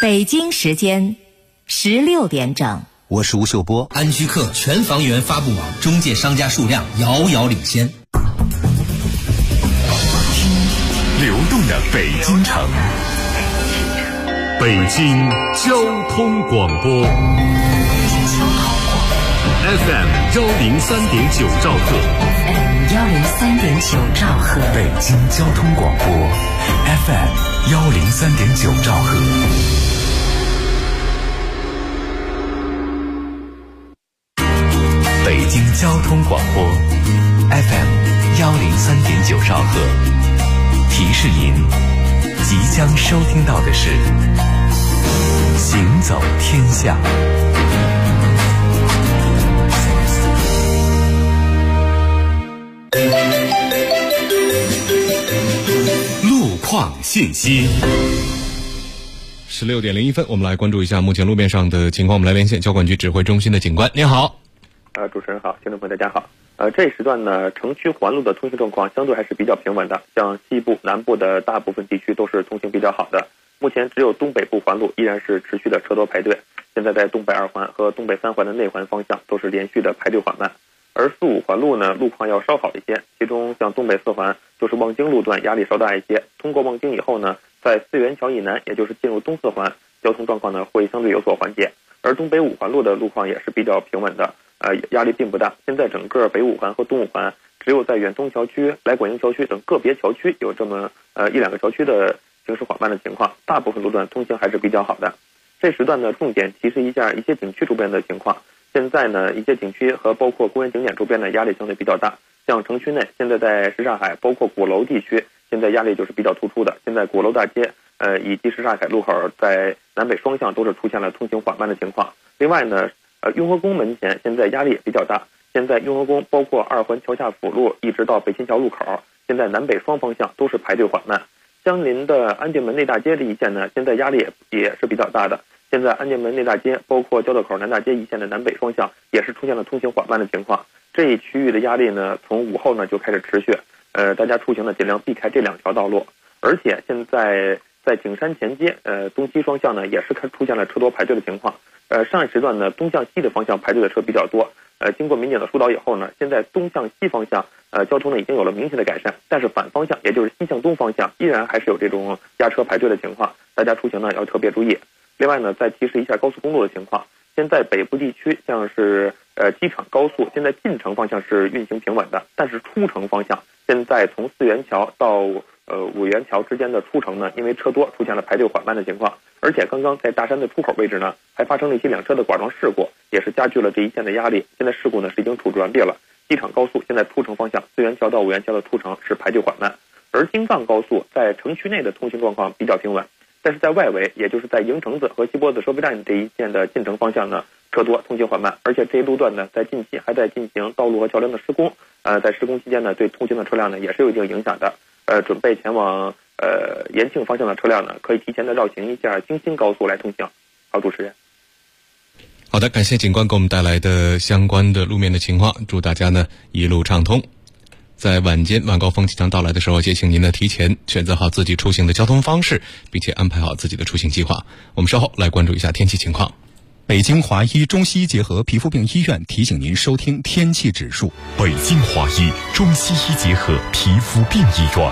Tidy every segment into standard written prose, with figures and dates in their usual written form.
北京时间16点整。 我是吴秀波。 安居客全房源发布网中介商家数量遥遥领先。 流动的北京城，北京交通广播 FM 103.9兆赫 103.9兆赫， 北京交通广播 FM 103.9兆赫。北京交通广播 FM 103.9兆赫，提示您即将收听到的是行走天下。路况信息。 16点01分，我们来关注一下目前路面上的情况。我们来连线交管局指挥中心的警官，您好。 主持人好，听众朋友大家好。这一时段呢，城区环路的通行状况相对还是比较平稳的，像西部、南部的大部分地区都是通行比较好的。目前只有东北部环路依然是持续的车多排队，现在在东北2环和东北3环的内环方向都是连续的排队缓慢。而4、5环路呢，路况要稍好一些，其中像东北4环就是望京路段压力稍大一些，通过望京以后呢，在四元桥以南，也就是进入东4环，交通状况呢会相对有所缓解。而东北5环路的路况也是比较平稳的，压力并不大。现在整个北5环和东5环，只有在远东桥区、来广营桥区等个别桥区有这么1、2个桥区的行驶缓慢的情况，大部分路段通行还是比较好的。这时段呢，重点提示一下一些景区周边的情况。现在呢，一些景区和包括公园景点周边的压力相对比较大，像城区内，现在在什刹海，包括鼓楼地区，现在压力就是比较突出的。现在鼓楼大街以及什刹海路口在南北双向都是出现了通行缓慢的情况。另外呢，雍和宫门前现在压力也比较大，现在雍和宫包括2环桥下辅路一直到北新桥路口，现在南北双方向都是排队缓慢。相邻的安定门内大街这一线呢，现在压力也是比较大的。现在安定门内大街包括交道口南大街一线的南北双向也是出现了通行缓慢的情况。这一区域的压力呢，从午后呢就开始持续，大家出行呢尽量避开这2条道路。而且现在在景山前街东西双向呢也是出现了车多排队的情况。上一时段呢，东向西的方向排队的车比较多，经过民警的疏导以后呢，现在东向西方向交通呢已经有了明显的改善，但是反方向也就是西向东方向依然还是有这种压车排队的情况，大家出行呢要特别注意。另外呢，再提示一下高速公路的情况。现在北部地区像是机场高速，现在进城方向是运行平稳的，但是出城方向现在从4元桥到5元桥之间的出城呢，因为车多出现了排队缓慢的情况，而且刚刚在大山的出口位置呢，还发生了一些2车的剐撞事故，也是加剧了这一线的压力。现在事故呢是已经处置完毕了。机场高速现在出城方向4元桥到5元桥的出城是排队缓慢，而京藏高速在城区内的通行状况比较平稳，但是在外围，也就是在营城子和西坡子收费站这一线的进城方向呢，车多通行缓慢，而且这一路段呢，在近期还在进行道路和桥梁的施工，在施工期间呢，对通行的车辆呢也是有一定影响的。准备前往延庆方向的车辆呢，可以提前的绕行一下京新高速来通行。好，主持人。 好的，感谢警官给我们带来的相关的路面的情况，祝大家呢一路畅通。在晚间晚高峰即将到来的时候，也请您呢提前选择好自己出行的交通方式，并且安排好自己的出行计划。我们稍后来关注一下天气情况。 北京华医中西医结合皮肤病医院提醒您收听天气指数。 北京华医中西医结合皮肤病医院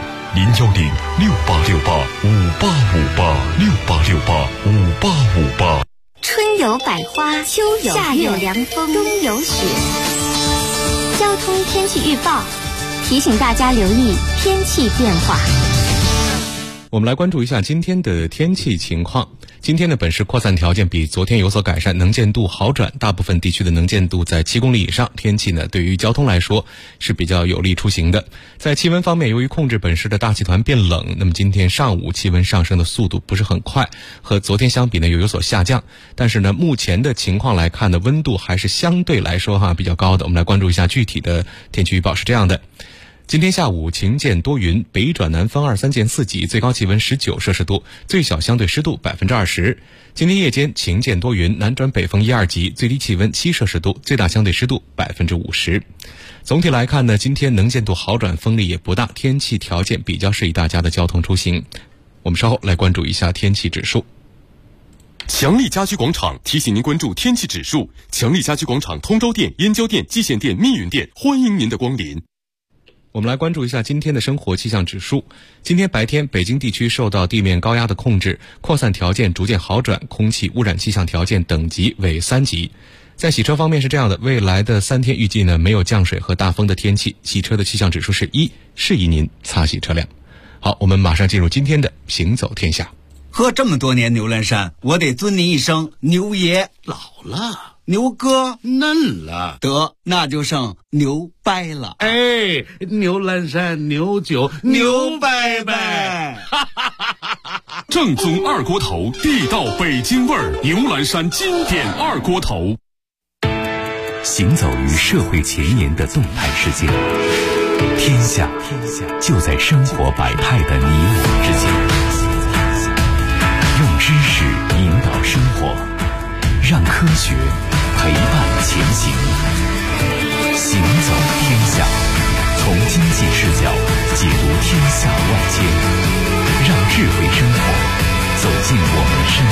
，0106868585858，668685858。 春有百花，秋有夏有凉风，冬有雪。交通天气预报提醒大家留意天气变化。 我们来关注一下今天的天气情况。今天的本市扩散条件比昨天有所改善，能见度好转，大部分地区的能见度在7公里以上。天气呢，对于交通来说是比较有利出行的。在气温方面，由于控制本市的大气团变冷，那么今天上午气温上升的速度不是很快，和昨天相比呢又有所下降。但是呢，目前的情况来看呢，温度还是相对来说比较高的。我们来关注一下具体的天气预报是这样的。今天下午晴间多云，北转南风2、3见4级，最高气温19摄氏度，最小相对湿度20%。今天夜间晴间多云，南转北风1、2级，最低气温7摄氏度，最大相对湿度50%。总体来看呢，今天能见度好转，风力也不大，天气条件比较适宜大家的交通出行。我们稍后来关注一下天气指数。 强力家居广场提醒您关注天气指数。强力家居广场通州店、燕郊店、蓟县店、密云店，欢迎您的光临。 我们来关注一下今天的生活气象指数。今天白天，北京地区受到地面高压的控制，扩散条件逐渐好转，空气污染气象条件等级为3级。在洗车方面是这样的，未来的3天预计呢没有降水和大风的天气，洗车的气象指数是1，适宜您擦洗车辆。好，我们马上进入今天的行走天下。 喝这么多年牛栏山，我得尊您一声牛爷。 老了， 牛哥嫩了， 得那就剩牛掰了。 哎，牛栏山牛酒牛掰掰， 正宗二锅头，地道北京味儿，牛栏山经典二锅头。 行走于社会前沿的动态世界，天下就在生活百态的你我之间。用知识引导生活，让科学陪伴前行。行走天下，从经济视角解读天下万千，让智慧生活走进我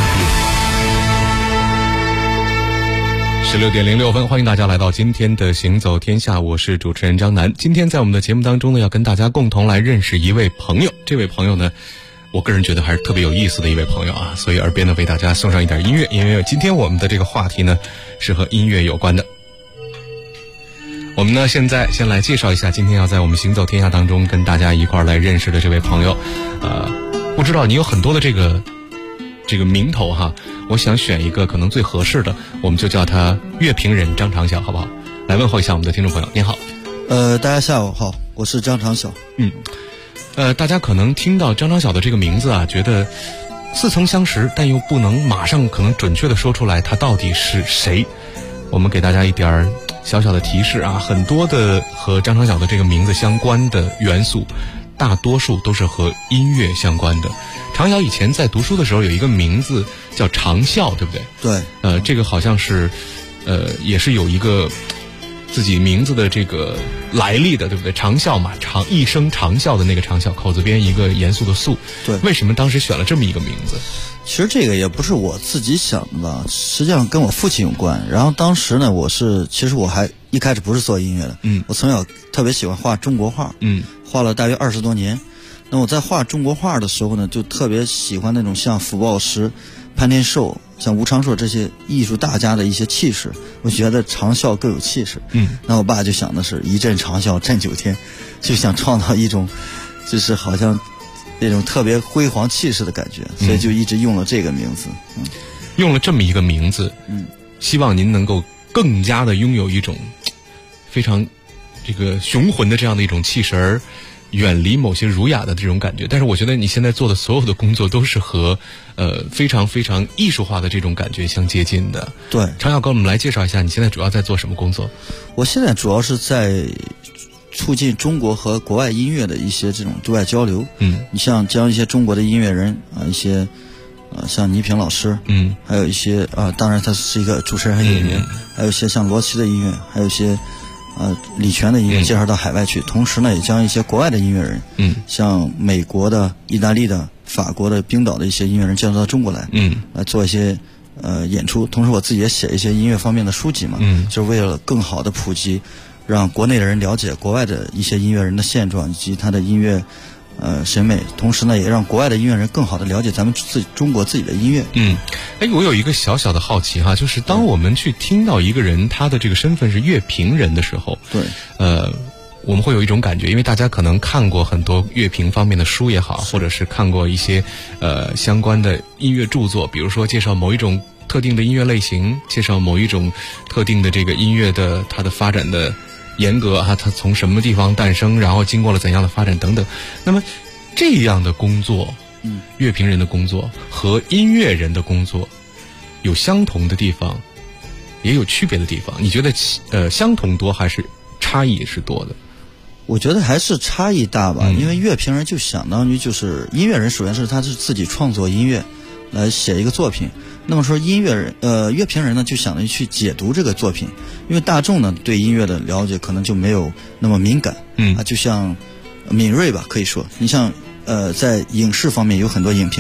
们身边。 16点06分，欢迎大家来到今天的行走天下，我是主持人张楠。今天在我们的节目当中呢，要跟大家共同来认识一位朋友。这位朋友呢，我个人觉得还是特别有意思的一位朋友啊，所以耳边呢为大家送上一点音乐，因为今天我们的这个话题呢是和音乐有关的。我们呢现在先来介绍一下今天要在我们行走天下当中跟大家一块来认识的这位朋友。不知道你有很多的这个名头哈，我想选一个可能最合适的，我们就叫他乐评人张长晓，好不好？来问候一下我们的听众朋友。您好。 大家下午好，我是张长晓。 大家可能听到张长晓的这个名字啊，觉得似曾相识，但又不能马上可能准确的说出来他到底是谁。我们给大家一点小小的提示啊，很多的和张长晓的这个名字相关的元素，大多数都是和音乐相关的。长晓以前在读书的时候有一个名字叫长啸，对不对？ 对。 这个好像是也是有一个自己名字的这个来历的，对不对？长啸嘛，一声长啸的那个长啸，口字边一个严肃的肃。 对。 为什么当时选了这么一个名字？ 其实这个也不是我自己想的吧，实际上跟我父亲有关。然后当时呢，其实我还一开始不是做音乐的，我从小特别喜欢画中国画，画了大约20多年。那我在画中国画的时候呢，就特别喜欢那种像傅抱石、潘天寿、像吴长硕这些艺术大家的一些气势，我觉得长啸更有气势。那我爸就想的是一阵长啸震9天，就想创造一种就是好像那种特别辉煌气势的感觉，所以就一直用了这个名字。 用了这么一个名字，希望您能够更加的拥有一种非常这个雄浑的这样的一种气势，而远离某些儒雅的这种感觉。但是我觉得你现在做的所有的工作都是和非常非常艺术化的这种感觉相接近的。 对。 长晓哥，我们来介绍一下你现在主要在做什么工作？ 我现在主要是在促进中国和国外音乐的一些这种对外交流。你像将一些中国的音乐人一些像倪萍老师，还有一些当然他是一个主持人和演员，还有一些像罗琦的音乐，还有一些李泉的音乐介绍到海外去。同时呢，也将一些国外的音乐人，像美国的、意大利的、法国的、冰岛的一些音乐人介绍到中国来，来做一些演出。同时我自己也写一些音乐方面的书籍嘛，就是为了更好的普及，让国内的人了解国外的一些音乐人的现状以及他的音乐审美，同时呢也让国外的音乐人更好的了解咱们中国自己的音乐。 我有一个小小的好奇哈，就是当我们去听到一个人他的这个身份是乐评人的时候， 对， 我们会有一种感觉，因为大家可能看过很多乐评方面的书也好，或者是看过一些相关的音乐著作，比如说介绍某一种特定的音乐类型，介绍某一种特定的这个音乐的它的发展的严格它从什么地方诞生，然后经过了怎样的发展等等。那么这样的工作，乐评人的工作和音乐人的工作有相同的地方，也有区别的地方。你觉得相同多还是差异是多的？ 我觉得还是差异大吧，因为乐评人就相当于就是音乐人，首先是他是自己创作音乐来写一个作品。那么说乐评人呢，就相当于去解读这个作品，因为大众呢对音乐的了解可能就没有那么敏感，就像敏锐吧，可以说，你像在影视方面有很多影评人，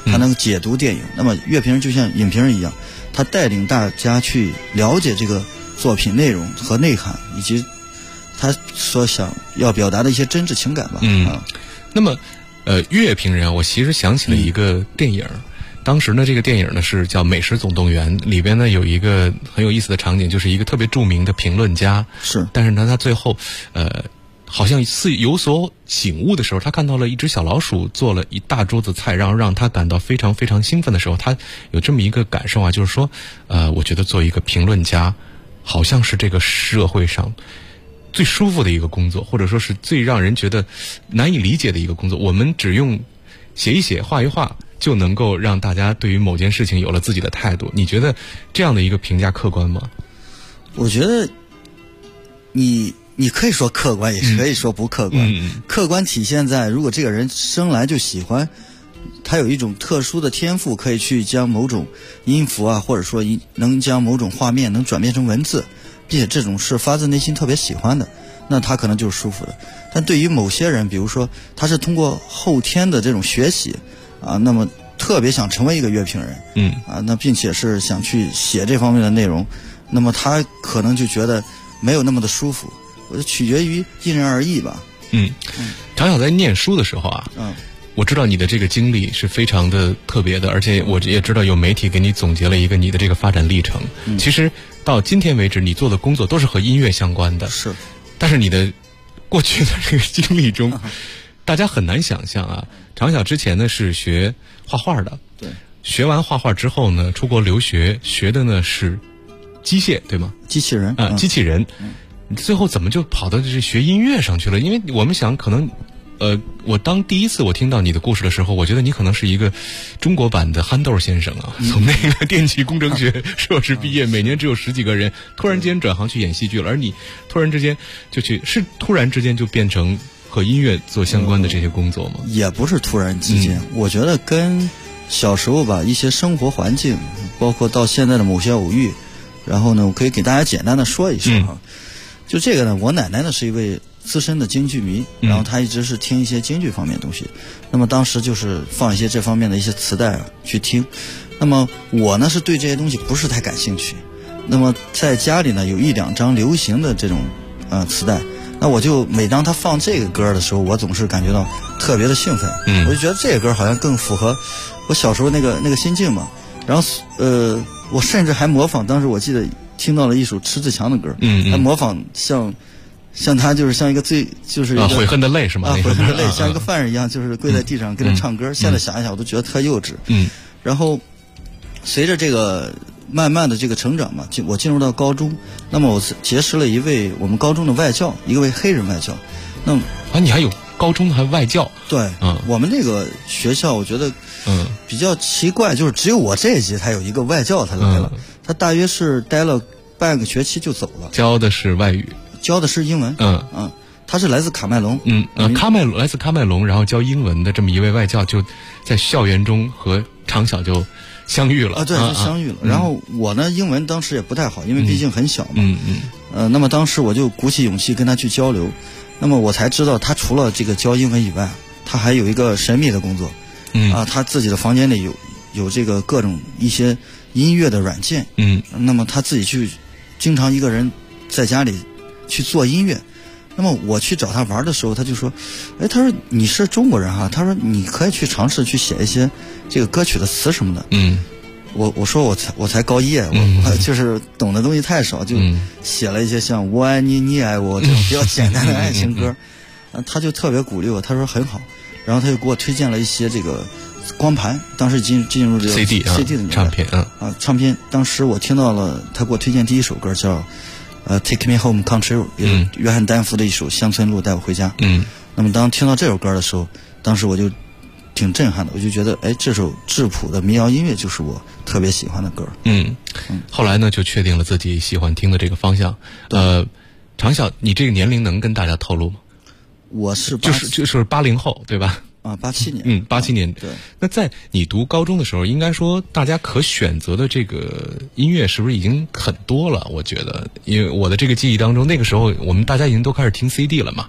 他能解读电影。那么乐评人就像影评人一样，他带领大家去了解这个作品内容和内涵，以及他所想要表达的一些真挚情感吧。 那么乐评人啊，我其实想起了一个电影。当时呢，这个电影呢是叫《美食总动员》，里边呢有一个很有意思的场景，就是一个特别著名的评论家，但是呢他最后好像是有所醒悟的时候，他看到了一只小老鼠做了一大桌子菜，然后让他感到非常非常兴奋的时候，他有这么一个感受啊，就是说我觉得做一个评论家好像是这个社会上最舒服的一个工作，或者说是最让人觉得难以理解的一个工作。我们只用写一写画一画就能够让大家对于某件事情有了自己的态度。你觉得这样的一个评价客观吗？ 我觉得你可以说客观，也可以说不客观。客观体现在如果这个人生来就喜欢，他有一种特殊的天赋，可以去将某种音符啊，或者说能将某种画面能转变成文字，并且这种是发自内心特别喜欢的，那他可能就是舒服的。但对于某些人，比如说他是通过后天的这种学习啊，那么特别想成为一个乐评人，那并且是想去写这方面的内容，那么他可能就觉得没有那么的舒服。我就取决于因人而异吧。 常晓在念书的时候啊，我知道你的这个经历是非常的特别的，而且我也知道有媒体给你总结了一个你的这个发展历程。其实到今天为止，你做的工作都是和音乐相关的，但是你的过去的这个经历中，大家很难想象啊。常晓之前呢是学画画的， 对， 学完画画之后呢，出国留学，学的呢是机械，对吗？ 机器人机器人。最后怎么就跑到这学音乐上去了？因为我们想可能我第一次我听到你的故事的时候，我觉得你可能是一个中国版的憨豆先生啊，从那个电气工程学硕士毕业，每年只有10几个人，突然间转行去演戏剧了，而你突然之间就变成和音乐做相关的这些工作吗？ 也不是突然之间，我觉得跟小时候吧一些生活环境，包括到现在的某些偶遇，然后呢，我可以给大家简单的说一说哈。就这个呢，我奶奶呢是一位资深的京剧迷，然后她一直是听一些京剧方面的东西，那么当时就是放一些这方面的一些磁带去听，那么我呢是对这些东西不是太感兴趣，那么在家里呢有1、2张流行的这种磁带，那我就每当她放这个歌的时候，我总是感觉到特别的兴奋，我就觉得这个歌好像更符合我小时候那个心境嘛，然后我甚至还模仿，当时我记得听到了一首迟志强的歌，还模仿像他就是像一个就是一个悔恨的泪是吗？ 悔恨的泪，像一个犯人一样，就是跪在地上跟着唱歌。现在想一想，我都觉得特幼稚。然后随着这个慢慢的这个成长嘛，我进入到高中，那么我结识了一位我们高中的外教，一位黑人外教。那么你还有高中还外教？ 对，我们那个学校我觉得比较奇怪，就是只有我这一届才有一个外教他来了，他大约是待了半个学期就走了。 教的是外语， 教的是英文。他是来自卡麦隆。 来自喀麦隆，然后教英文的这么一位外教，就在校园中和常晓就相遇了。 对，就相遇了。然后我呢，英文当时也不太好，因为毕竟很小嘛。那么当时我就鼓起勇气跟他去交流。那么我才知道，他除了这个教英文以外，他还有一个神秘的工作。他自己的房间里有这个各种一些音乐的软件。那么他自己去经常一个人在家里去做音乐。那么我去找他玩的时候，他就说：“他说你是中国人哈，他说你可以去尝试去写一些这个歌曲的词什么的。”我说我才高一，我就是懂的东西太少，就写了一些像我爱你你爱我这种比较简单的爱情歌。他就特别鼓励我，他说很好，然后他就给我推荐了一些这个光盘，当时进入这个 CD 的唱片唱片。当时我听到了他给我推荐第一首歌叫Take Me Home Country Road， 也是约翰丹福的一首乡村路带我回家。那么当听到这首歌的时候，当时我就挺震撼的，我就觉得这首质朴的民谣音乐就是我特别喜欢的歌。 后来呢就确定了自己喜欢听的这个方向。常晓，你这个年龄能跟大家透露吗？ 我是就是80后对吧 ？87年。 87年。 对。 那在你读高中的时候，应该说大家可选择的这个音乐是不是已经很多了？我觉得，因为我的这个记忆当中，那个时候我们大家已经都开始听 CD 了嘛。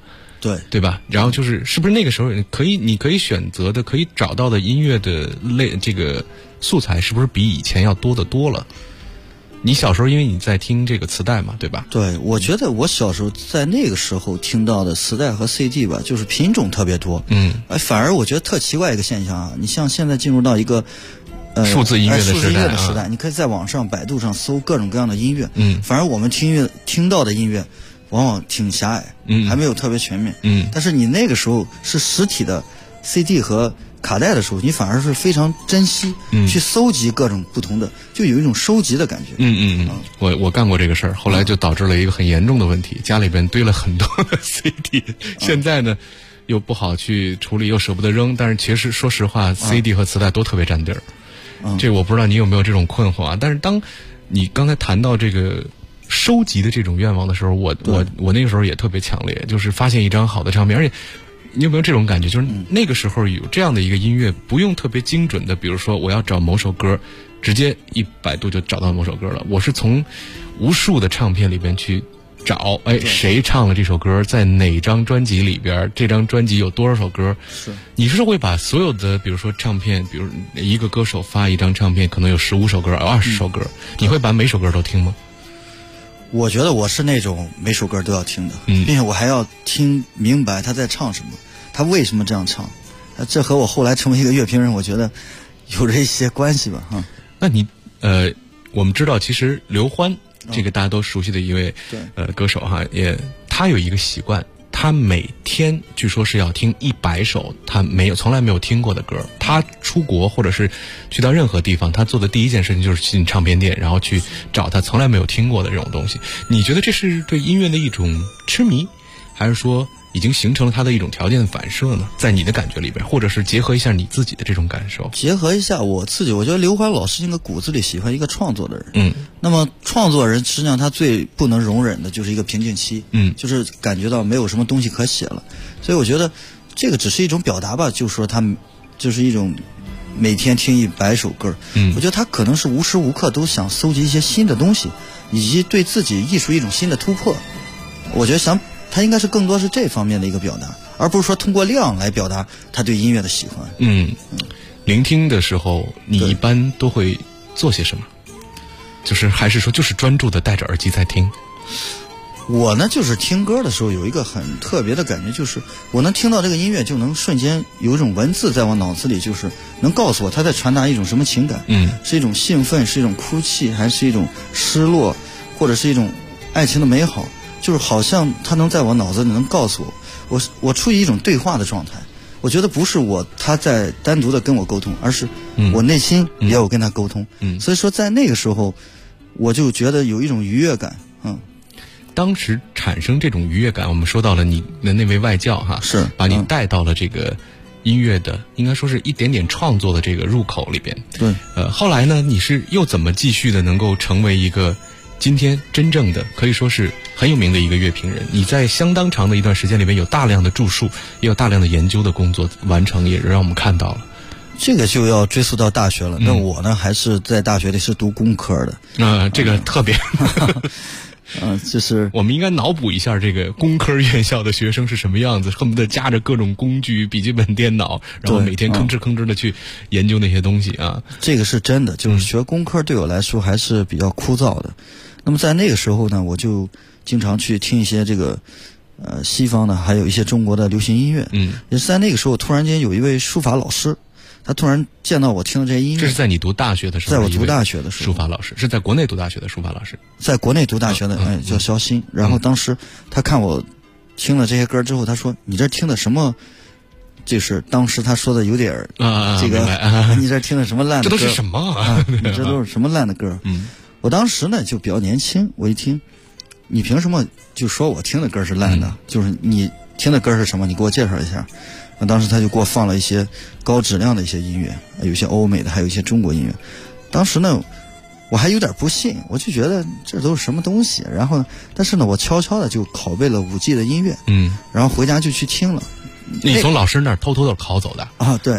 对吧？然后是不是那个时候你可以选择的可以找到的音乐的这个素材是不是比以前要多得多了？你小时候因为你在听这个磁带嘛，对吧？ 对，我觉得我小时候在那个时候听到的磁带和 CD 吧，就是品种特别多。反而我觉得特奇怪一个现象啊，你像现在进入到一个数字音乐的时代，你可以在网上百度上搜各种各样的音乐。反而我们听到的音乐往往挺狭隘，还没有特别全面。但是你那个时候是实体的 CD 和卡带的时候，你反而是非常珍惜，去搜集各种不同的，就有一种收集的感觉。 我干过这个事儿，后来就导致了一个很严重的问题，家里边堆了很多的 CD，现在呢又不好去处理，又舍不得扔，但是其实说实话，CD 和磁带都特别占地儿。这我不知道你有没有这种困惑啊？但是当你刚才谈到这个收集的这种愿望的时候，我那个时候也特别强烈，就是发现一张好的唱片，而且你有没有这种感觉，就是那个时候有这样的一个音乐，不用特别精准的，比如说我要找某首歌，直接一百度就找到某首歌了，我是从无数的唱片里边去找，谁唱了这首歌，在哪张专辑里边，这张专辑有多少首歌？你是会把所有的，比如说唱片，比如一个歌手发一张唱片，可能有15首歌、20首歌，你会把每首歌都听吗？ 我觉得我是那种每首歌都要听的，并且我还要听明白他在唱什么，他为什么这样唱。这和我后来成为一个乐评人，我觉得有着一些关系吧。 那你我们知道，其实刘欢这个大家都熟悉的一位歌手哈，他有一个习惯，他每天据说是要听100首他从来没有听过的歌。他出国或者是去到任何地方，他做的第一件事情就是进唱片店，然后去找他从来没有听过的这种东西。你觉得这是对音乐的一种痴迷，还是说已经形成了他的一种条件反射呢？在你的感觉里边，或者是结合一下你自己的这种感受？ 结合一下我自己，我觉得刘欢老师应该骨子里喜欢一个创作的人。那么创作人实际上他最不能容忍的就是一个瓶颈期，就是感觉到没有什么东西可写了。所以我觉得这个只是一种表达吧，就是说他就是一种每天听100首歌。我觉得他可能是无时无刻都想搜集一些新的东西，以及对自己艺术一种新的突破。我觉得他应该是更多是这方面的一个表达，而不是说通过量来表达他对音乐的喜欢。 聆听的时候你一般都会做些什么？就是还是说就是专注的戴着耳机在听？ 我呢就是听歌的时候有一个很特别的感觉，就是我能听到这个音乐，就能瞬间有一种文字在我脑子里，就是能告诉我他在传达一种什么情感。是一种兴奋，是一种哭泣，还是一种失落，或者是一种爱情的美好，就是好像他能在我脑子里能告诉我处于一种对话的状态。我觉得不是他在单独的跟我沟通，而是我内心也有跟他沟通。所以说在那个时候我就觉得有一种愉悦感。 当时产生这种愉悦感，我们说到了你的那位外教哈， 是把你带到了这个音乐的，应该说是一点点创作的这个入口里边。 对， 后来呢，你是又怎么继续的能够成为一个今天真正的可以说是很有名的一个乐评人？你在相当长的一段时间里面有大量的著述，也有大量的研究的工作完成，也让我们看到了。 这个就要追溯到大学了。那我呢，还是在大学里是读工科的。 这个特别。 就是我们应该脑补一下这个工科院校的学生是什么样子，恨不得夹着各种工具、笔记本电脑，然后每天吭哧吭哧的去研究那些东西啊。 这个是真的，就是学工科对我来说还是比较枯燥的。那么在那个时候呢，我就经常去听一些这个西方的，还有一些中国的流行音乐。也是在那个时候，突然间有一位书法老师，他突然见到我听的这些音乐。 这是在你读大学的时候？ 在我读大学的时候， 书法老师是在国内读大学的书法老师， 在国内读大学的，叫肖鑫。然后当时他看我听了这些歌之后，他说：“你这听的什么？”就是当时他说的有点这个，你这听的什么烂的歌？ 这都是什么？ 你这都是什么烂的歌？我当时呢就比较年轻，我一听，你凭什么就说我听的歌是烂的？就是你听的歌是什么？你给我介绍一下。当时他就给我放了一些高质量的一些音乐，有些欧美的，还有一些中国音乐。当时呢我还有点不信，我就觉得这都是什么东西。然后但是呢我悄悄的就拷贝了5G 的音乐，然后回家就去听了。 你从老师那儿偷偷的拷走的啊？ 对。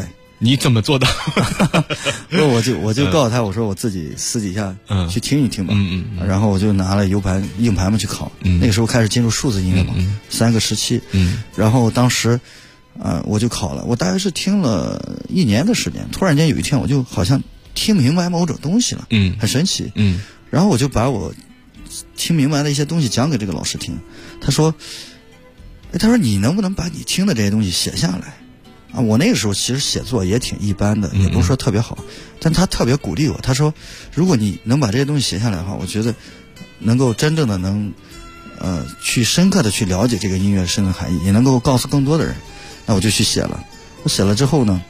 你怎么做到？ 我就告诉他，我说我自己私底下去听一听吧。然后我就拿了硬盘嘛去考。那个时候开始进入数字音乐嘛，3个时期。然后当时我就考了，我大概是听了1年的时间，突然间有一天我就好像听明白某种东西了，很神奇。然后我就把我听明白的一些东西讲给这个老师听。他说你能不能把你听的这些东西写下来啊？我那个时候其实写作也挺一般的，也不是说特别好，但他特别鼓励我。他说如果你能把这些东西写下来的话，我觉得能够真正的能去深刻的去了解这个音乐深层含义，也能够告诉更多的人。那我就去写了。我写了之后呢，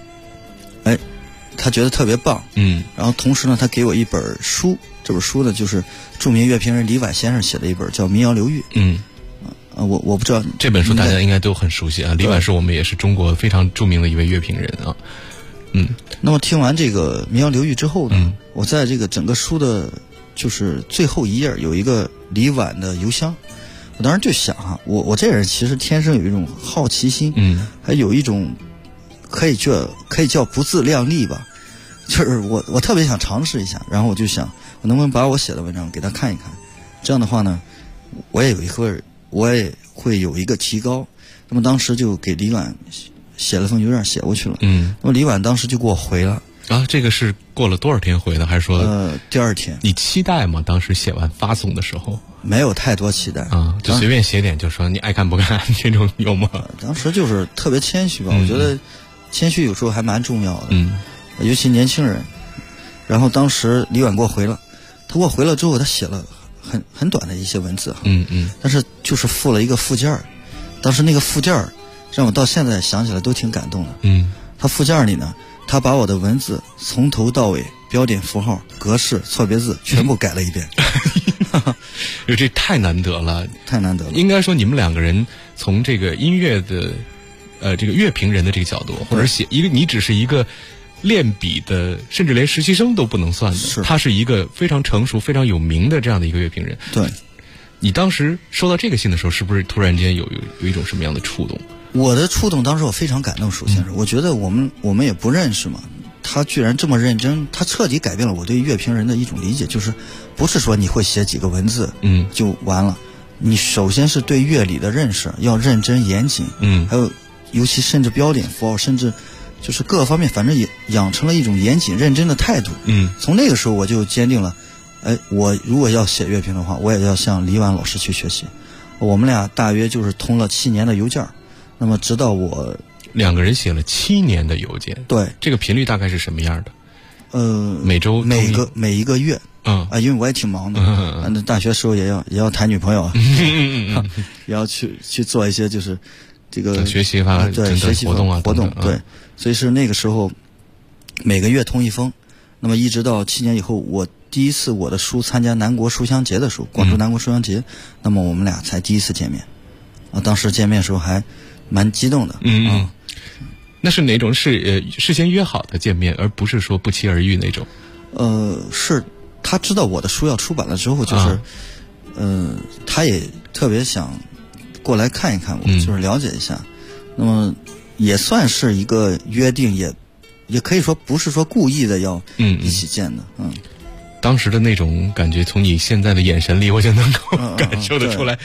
他觉得特别棒。然后同时呢，他给我一本书，这本书呢就是著名乐评人李婉先生写的一本叫《民谣流域》。我不知道这本书大家应该都很熟悉啊。李婉是我们也是中国非常著名的一位乐评人啊。 那么听完这个《民谣流域》之后呢，我在这个整个书的就是最后一页有一个李婉的邮箱。我当时就想我这人其实天生有一种好奇心，还有一种可以叫不自量力吧，就是我特别想尝试一下。然后我就想我能不能把我写的文章给他看一看，这样的话呢我也会有一个提高。那么当时就给李婉写了封邮件写过去了。那么李婉当时就给我回了。 这个是过了多少天回的，还是说第2天？你期待吗？当时写完发送的时候没有太多期待就随便写点，就说你爱看不看这种有吗？ 当时就是特别谦虚吧。我觉得谦虚有时候还蛮重要的，尤其年轻人。然后当时李婉给我回了，他给我回了之后，他写了很短的一些文字但是就是附了一个附件。当时那个附件让我到现在想起来都挺感动的。他附件里呢，他把我的文字从头到尾标点符号格式错别字全部改了一遍。 这太难得了， 太难得了。 应该说你们两个人从这个音乐的这个乐评人的这个角度，或者你只是一个练笔的，甚至连实习生都不能算的，他是一个非常成熟非常有名的这样的一个乐评人。 对， 你当时收到这个信的时候，是不是突然间有一种什么样的触动？ 我的触动当时我非常感动。首先是我觉得我们也不认识嘛，他居然这么认真，他彻底改变了我对乐评人的一种理解，就是不是说你会写几个文字就完了，你首先是对乐理的认识要认真严谨，还有尤其甚至标点符号，甚至就是各个方面，反正也养成了一种严谨认真的态度。从那个时候我就坚定了，我如果要写乐评的话，我也要向李婉老师去学习。我们俩大约就是通了7年的邮件，那么直到我 2个人写了7年的邮件。 对， 这个频率大概是什么样的？每周每一个月。因为我也挺忙的，大学时候也要谈女朋友也要去做一些就是这个学习活动对，所以是那个时候每个月通一封。那么一直到7年以后，我第一次我的书参加南国书香节的时候，广州南国书香节，那么我们俩才第一次见面。当时见面的时候还蛮激动的。 那是哪种？是事先约好的见面，而不是说不期而遇那种？ 是他知道我的书要出版了之后，就是他也特别想过来看一看我，就是了解一下。那么也算是一个约定，也可以说不是说故意的要一起见的。 当时的那种感觉，从你现在的眼神里，我就能够感受得出来。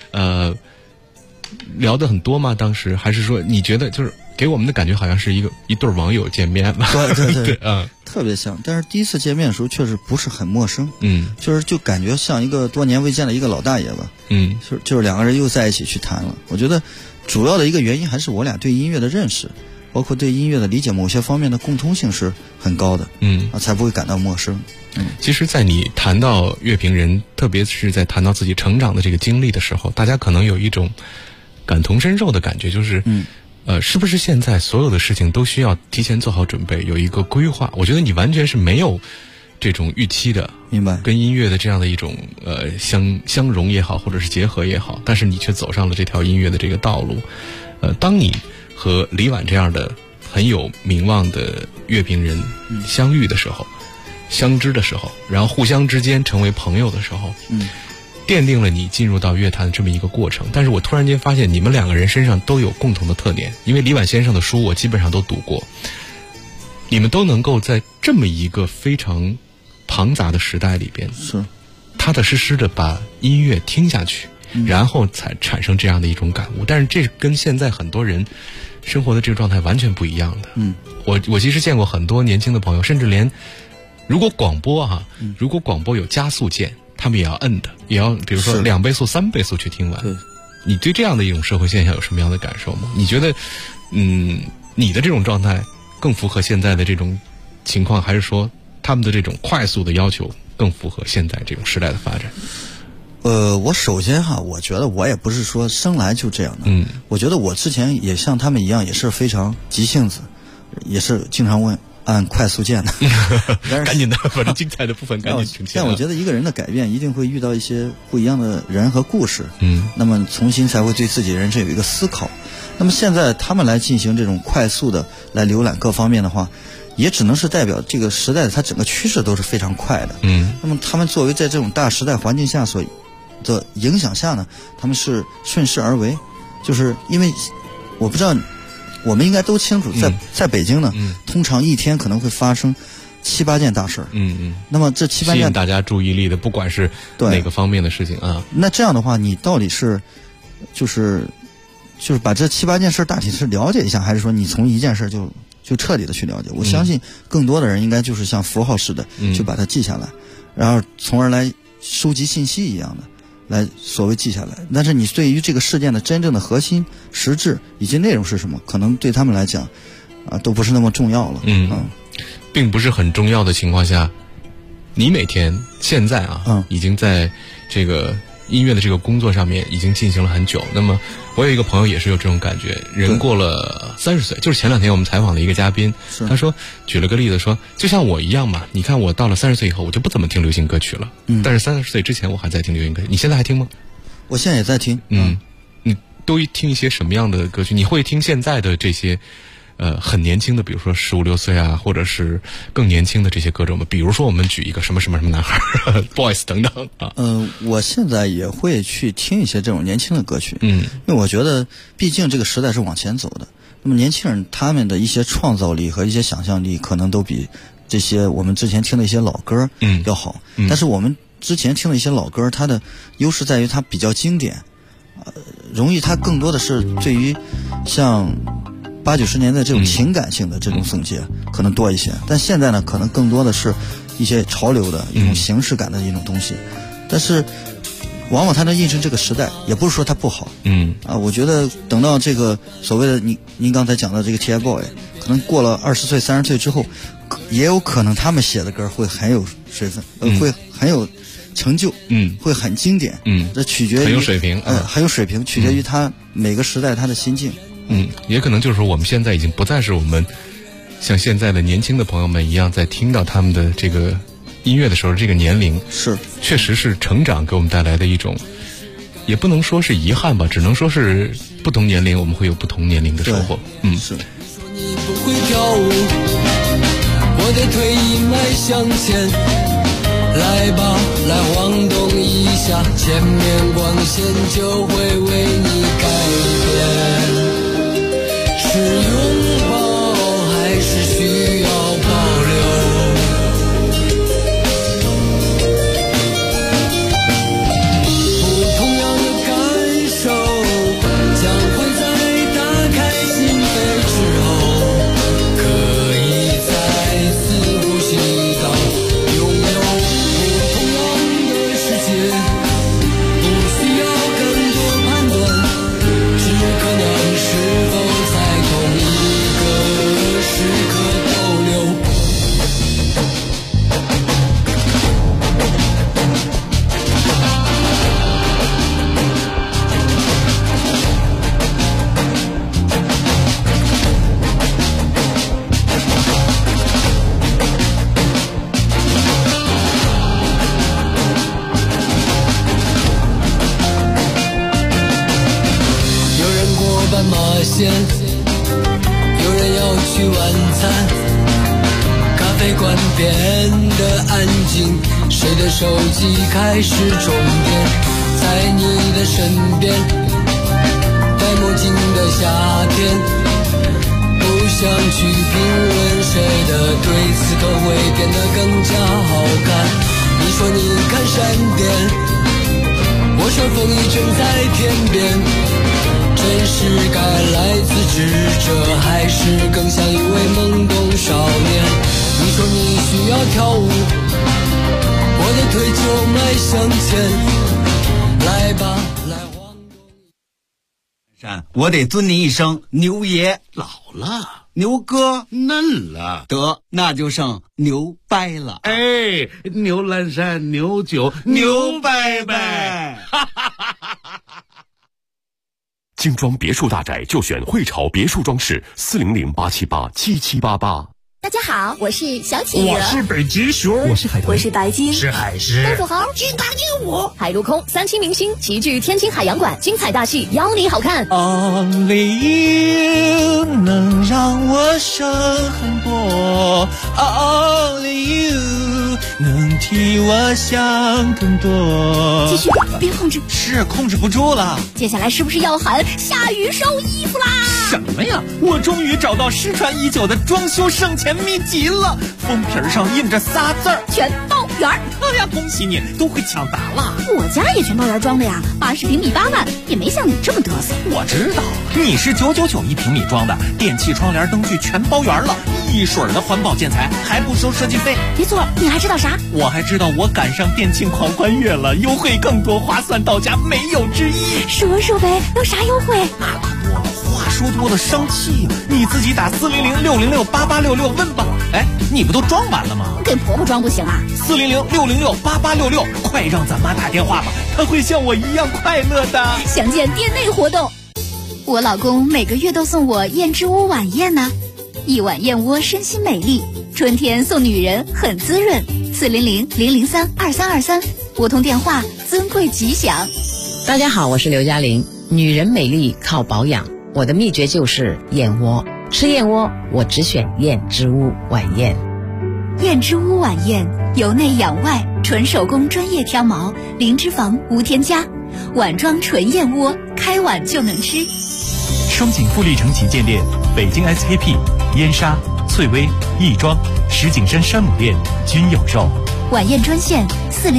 聊得很多吗？当时还是说你觉得就是给我们的感觉好像是一对网友见面了？ 对，特别像。但是第一次见面的时候确实不是很陌生，就感觉像一个多年未见的一个老大爷吧，就是2个人又在一起去谈了。我觉得主要的一个原因还是我俩对音乐的认识，包括对音乐的理解，某些方面的共通性是很高的，才不会感到陌生。 其实在你谈到乐评人，特别是在谈到自己成长的这个经历的时候，大家可能有一种感同身受的感觉，就是是不是现在所有的事情都需要提前做好准备，有一个规划？我觉得你完全是没有这种预期的， 明白？ 跟音乐的这样的一种相融也好，或者是结合也好，但是你却走上了这条音乐的这个道路。当你和李婉这样的很有名望的乐评人相遇的时候，相知的时候，然后互相之间成为朋友的时候，奠定了你进入到乐坛这么一个过程。但是我突然间发现你们2个人身上都有共同的特点，因为李婉先生的书我基本上都读过， 你们都能够在这么一个非常庞杂的时代里边， 是踏踏实实的把音乐听下去，然后才产生这样的一种感悟。但是这跟现在很多人生活的这个状态完全不一样的。我其实见过很多年轻的朋友，甚至连如果广播如果广播有加速键，他们也要摁的，也要比如说2倍速、3倍速去听完。你对这样的一种社会现象有什么样的感受吗？你觉得你的这种状态更符合现在的这种情况，还是说他们的这种快速的要求更符合现在这种时代的发展？ 我首先我觉得我也不是说生来就这样的。我觉得我之前也像他们一样，也是非常急性子，也是经常按快速键的。 赶紧的，反正精彩的部分赶紧呈现。 但我觉得一个人的改变一定会遇到一些不一样的人和故事。那么重新才会对自己人生有一个思考。那么现在他们来进行这种快速的来浏览各方面的话，也只能是代表这个时代的它整个趋势都是非常快的。那么他们作为在这种大时代环境下所的影响下呢，他们是顺势而为。就是因为我不知道，我们应该都清楚，在北京呢，通常一天可能会发生7、8件大事。那么这7、8件吸引大家注意力的，不管是哪个方面的事情啊。 那这样的话，你到底是就是把这7、8件事大体是了解一下，还是说你从一件事就彻底的去了解？我相信更多的人应该就是像符号似的就把它记下来，然后从而来收集信息一样的来所谓记下来。但是你对于这个事件的真正的核心实质以及内容是什么，可能对他们来讲都不是那么重要了。 并不是很重要的情况下，你每天现在已经在这个音乐的这个工作上面已经进行了很久。那么我有一个朋友也是有这种感觉，人过了30岁，就是前2天我们采访的一个嘉宾，他说举了个例子说，就像我一样嘛，你看我到了30岁以后，我就不怎么听流行歌曲了。但是30岁之前我还在听流行歌曲。你现在还听吗？ 我现在也在听。 你都听一些什么样的歌曲？你会听现在的这些很年轻的，比如说15、16岁啊，或者是更年轻的这些歌手们，比如说我们举一个什么什么什么男孩boys 等等啊。 我现在也会去听一些这种年轻的歌曲。因为我觉得毕竟这个时代是往前走的，那么年轻人他们的一些创造力和一些想象力可能都比这些我们之前听的一些老歌要好。但是我们之前听的一些老歌，它的优势在于它比较经典，容易它更多的是对于像80、90年代这种情感性的这种总结可能多一些。但现在呢，可能更多的是一些潮流的一种形式感的一种东西。但是往往它能印证这个时代，也不是说它不好。我觉得等到这个所谓的您刚才讲的这个 TFBOYS， 可能过了20岁、30岁之后，也有可能他们写的歌会很有水分，会很有成就，会很经典。这取决于很有水平，很有水平，取决于他每个时代他的心境。 也可能就是说我们现在已经不再是我们像现在的年轻的朋友们一样，在听到他们的这个音乐的时候，这个年龄是确实是成长给我们带来的一种，也不能说是遗憾吧，只能说是不同年龄我们会有不同年龄的收获。 是。 你不会跳舞，我得退一迈向前，来吧，来晃动一下，前面光线就会为你改变。是拥抱还是需要保留？不同样的感受，将会在打开心扉之后，可以再次呼吸到拥有不同样的世界，不需要更多判断，只可能是否有人要去晚餐，咖啡馆变得安静，谁的手机开始充电，在你的身边，戴墨镜的夏天，不想去评论谁的变得更加好看。你说你看闪电，我说风一卷在天边。真实感来自智者，还是更像一位懵懂少年？你说你需要跳舞，我的腿就迈向前。来吧，来晃动。我得尊你一声牛爷。 老了， 牛哥嫩了， 得那就剩牛掰了。 哎，牛栏山，牛酒，牛掰掰。 精装别墅大宅就选汇潮别墅装饰，400-878-7788。 大家好，我是小企鹅， 我是北极熊， 我是海豚， 我是白鲸， 是海狮， 大富豪，金刚鹦鹉，海陆空3期明星齐聚天津海洋馆，精彩大戏邀你好看。 Only you 能让我生很多 ，Only you 能替我想更多。 继续，别控制， 是控制不住了。 接下来是不是要喊下雨收衣服啦？ 什么呀？我终于找到失传已久的装修省钱秘籍了，封皮上印着仨字儿： 全包圆。 哎呀，恭喜你，都会抢答了。 我家也全包圆装的呀，80平米8万，也没像你这么嘚瑟。 我知道，你是999一平米装的，电器、窗帘、灯具全包圆了，一水儿的环保建材，还不收设计费。 别错，你还知道啥？ 我还知道我赶上电庆狂欢月了，优惠更多，划算到家，没有之一。 说说呗，有啥优惠？ 那可多了，话说多了生气呀！你自己打400-606-8866问吧。哎，你不都装完了吗？ 给婆婆装不行啊 ？400-606-8866，快让咱妈打电话吧，她会像我一样快乐的。 详见店内活动。我老公每个月都送我燕之屋晚宴呢，一碗燕窝身心美丽，春天送女人很滋润。400-003-2323，拨通电话，尊贵吉祥。 大家好，我是刘嘉玲。女人美丽靠保养，我的秘诀就是燕窝。吃燕窝，我只选燕之屋晚宴。 燕之屋晚宴，由内养外，纯手工专业挑毛，零脂肪无添加，碗装纯燕窝，开碗就能吃。 双井富力城旗舰店、北京 SKP、燕莎、翠微、亦庄、石景山山姆店均有售。 晚宴专线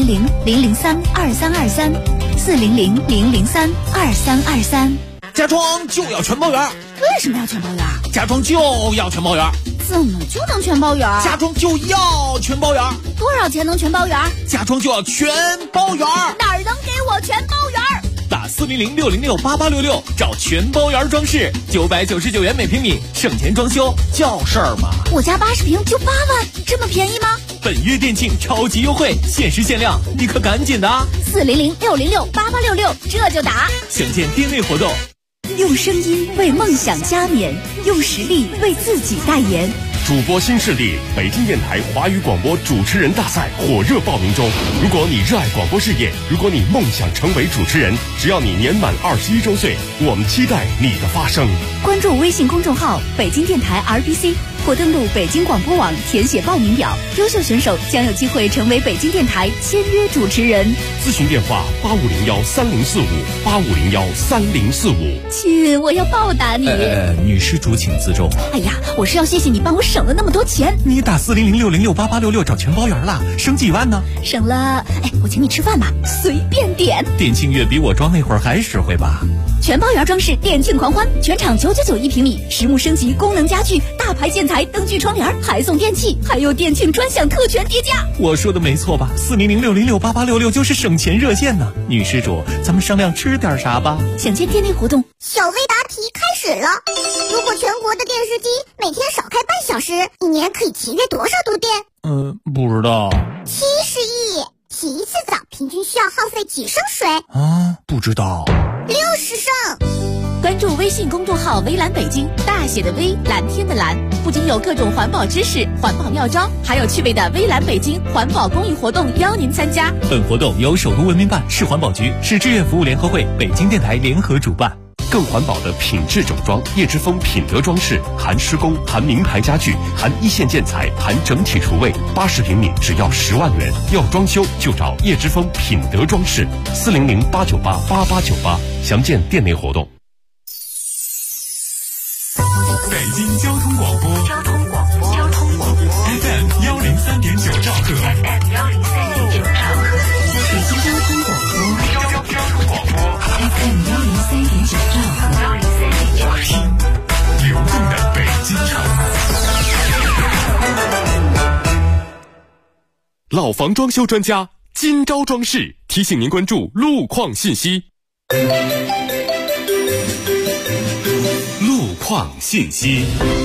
400-003-2323，400-003-2323。 家装就要全包圆。 为什么要全包圆？ 家装就要全包圆。 怎么就能全包圆？ 家装就要全包圆。 多少钱能全包圆？ 家装就要全包圆。 哪儿能给我全包圆？ 打400-606-8866找全包圆装饰，999元每平米，省钱装修叫事儿吗？ 我家80平就8万，这么便宜吗？ 本月店庆超级优惠，限时限量，你可赶紧的啊 ！400-606-8866，这就打。 详见店内活动。 用声音为梦想加冕，用实力为自己代言。 主播新势力，北京电台华语广播主持人大赛火热报名中。如果你热爱广播事业，如果你梦想成为主持人，只要你年满21周岁，我们期待你的发声。 关注微信公众号北京电台 RBC， 或登录北京广播网填写报名表，优秀选手将有机会成为北京电台签约主持人。 咨询电话8501-3045，8501-3045。 亲，我要报答你。 女施主请自重。 哎呀，我是要谢谢你帮我省了那么多钱。 你打400-606-8866找全包圆了，省几万呢？ 省了，我请你吃饭吧，随便点。 店庆月比我装那会儿还实惠吧？ 全包圆装饰店庆狂欢，全场999一平米，实木升级，功能家具，大牌建材，灯具窗帘，还送电器，还有店庆专享特权叠加。 我说的没错吧？400-606-8866就是省钱热线呢。女施主，咱们商量吃点啥吧？ 想见店内活动。 小微答题开始了。如果全国的电视机每天少开半小时，一年可以节约多少度电？ 不知道。 70亿。洗一次澡平均需要耗费几升水？ 不知道。 60升。 关注微信公众号微蓝北京，大写的微，蓝天的蓝，不仅有各种环保知识、环保妙招，还有趣味的微蓝北京环保公益活动邀您参加。 本活动由首都文明办、市环保局、市志愿服务联合会、北京电台联合主办。 更环保的品质整装，叶之峰品德装饰，含施工，含名牌家具，含一线建材，含整体厨卫，80平米只要10万元。要装修就找叶之峰品德装饰，400-898-8898，详见店内活动。 北京交通广播，FM103.9。 老房装修专家金招装饰提醒您关注路况信息。路况信息。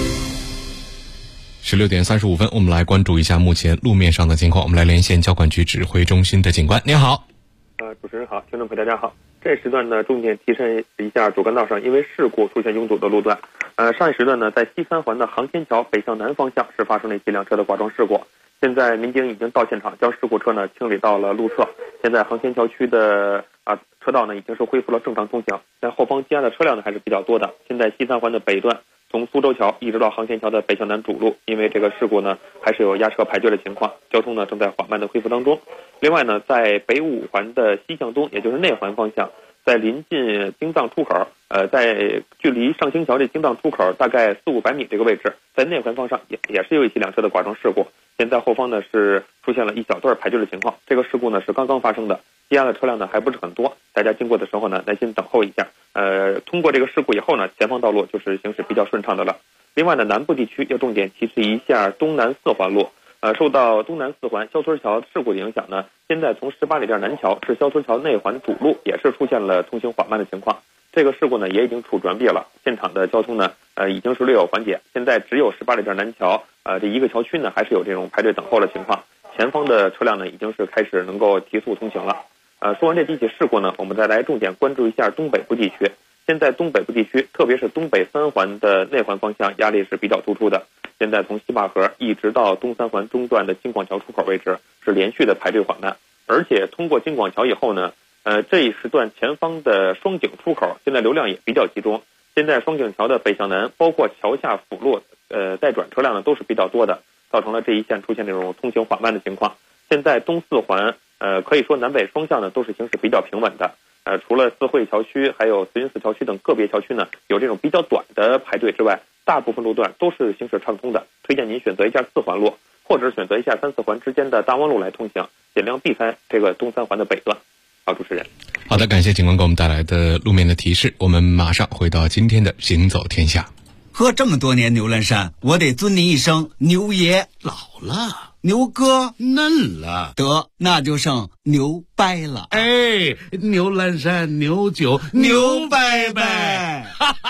16点35分，我们来关注一下目前路面上的情况。我们来连线交管局指挥中心的警官，您好。 主持人好，听众朋友大家好。这时段呢，重点提升一下主干道上因为事故出现拥堵的路段。上一时段呢，在西三环的航天桥北向南方向是发生了一起辆车的剐撞事故。现在民警已经到现场，将事故车呢清理到了路侧。现在航天桥区的车道呢已经是恢复了正常通行，但后方积压的车辆呢还是比较多的。现在西三环的北段，从苏州桥一直到航天桥的北向南主路，因为这个事故呢还是有压车排队的情况，交通呢正在缓慢的恢复当中。另外呢，在北五环的西向东，也就是内环方向，在临近京藏出口，在距离上清桥这京藏出口大概400-500米这个位置，在内环方向也是有一起辆车的剐撞事故。现在后方呢是出现了一小段排队的情况，这个事故呢是刚刚发生的，积压的车辆呢还不是很多，大家经过的时候呢耐心等候一下。通过这个事故以后呢，前方道路就是行驶比较顺畅的了。另外呢，南部地区要重点提示一下东南四环路。受到东南四环肖村桥事故的影响呢，现在从18里店南桥至肖村桥内环主路也是出现了通行缓慢的情况。这个事故呢也已经处置完毕了，现场的交通呢已经是略有缓解。现在只有18里店南桥这一个桥区呢还是有这种排队等候的情况，前方的车辆呢已经是开始能够提速通行了。说完这几起事故呢，我们再来重点关注一下东北部地区。现在东北部地区，特别是东北三环的内环方向压力是比较突出的。现在从西坝河一直到东三环中段的京广桥出口位置是连续的排队缓慢，而且通过京广桥以后呢，这一时段前方的双井出口现在流量也比较集中。现在双井桥的北向南，包括桥下辅路待转车辆呢都是比较多的，造成了这一线出现这种通行缓慢的情况。现在东四环可以说南北双向呢都是行驶比较平稳的。除了四惠桥区还有慈云寺桥区等个别桥区呢有这种比较短的排队之外，大部分路段都是行驶畅通的。推荐您选择一下四环路，或者选择一下3、4环之间的大望路来通行，尽量避开这个东三环的北段。好，主持人。 好的，感谢警官给我们带来的路面的提示。我们马上回到今天的行走天下。 喝这么多年牛栏山，我得尊您一声牛爷。 老了， 牛哥嫩了， 得那就剩牛掰了。 哎，牛栏山牛酒牛掰掰。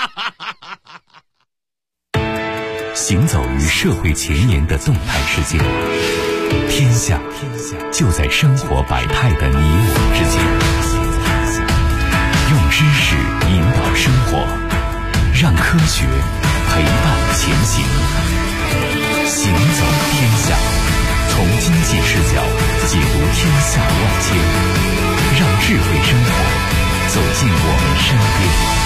行走于社会前沿的动态世界，天下就在生活百态的你我之间。用知识引导生活，让科学陪伴前行。行走天下，从经济视角解读天下万千，让智慧生活走进我们身边。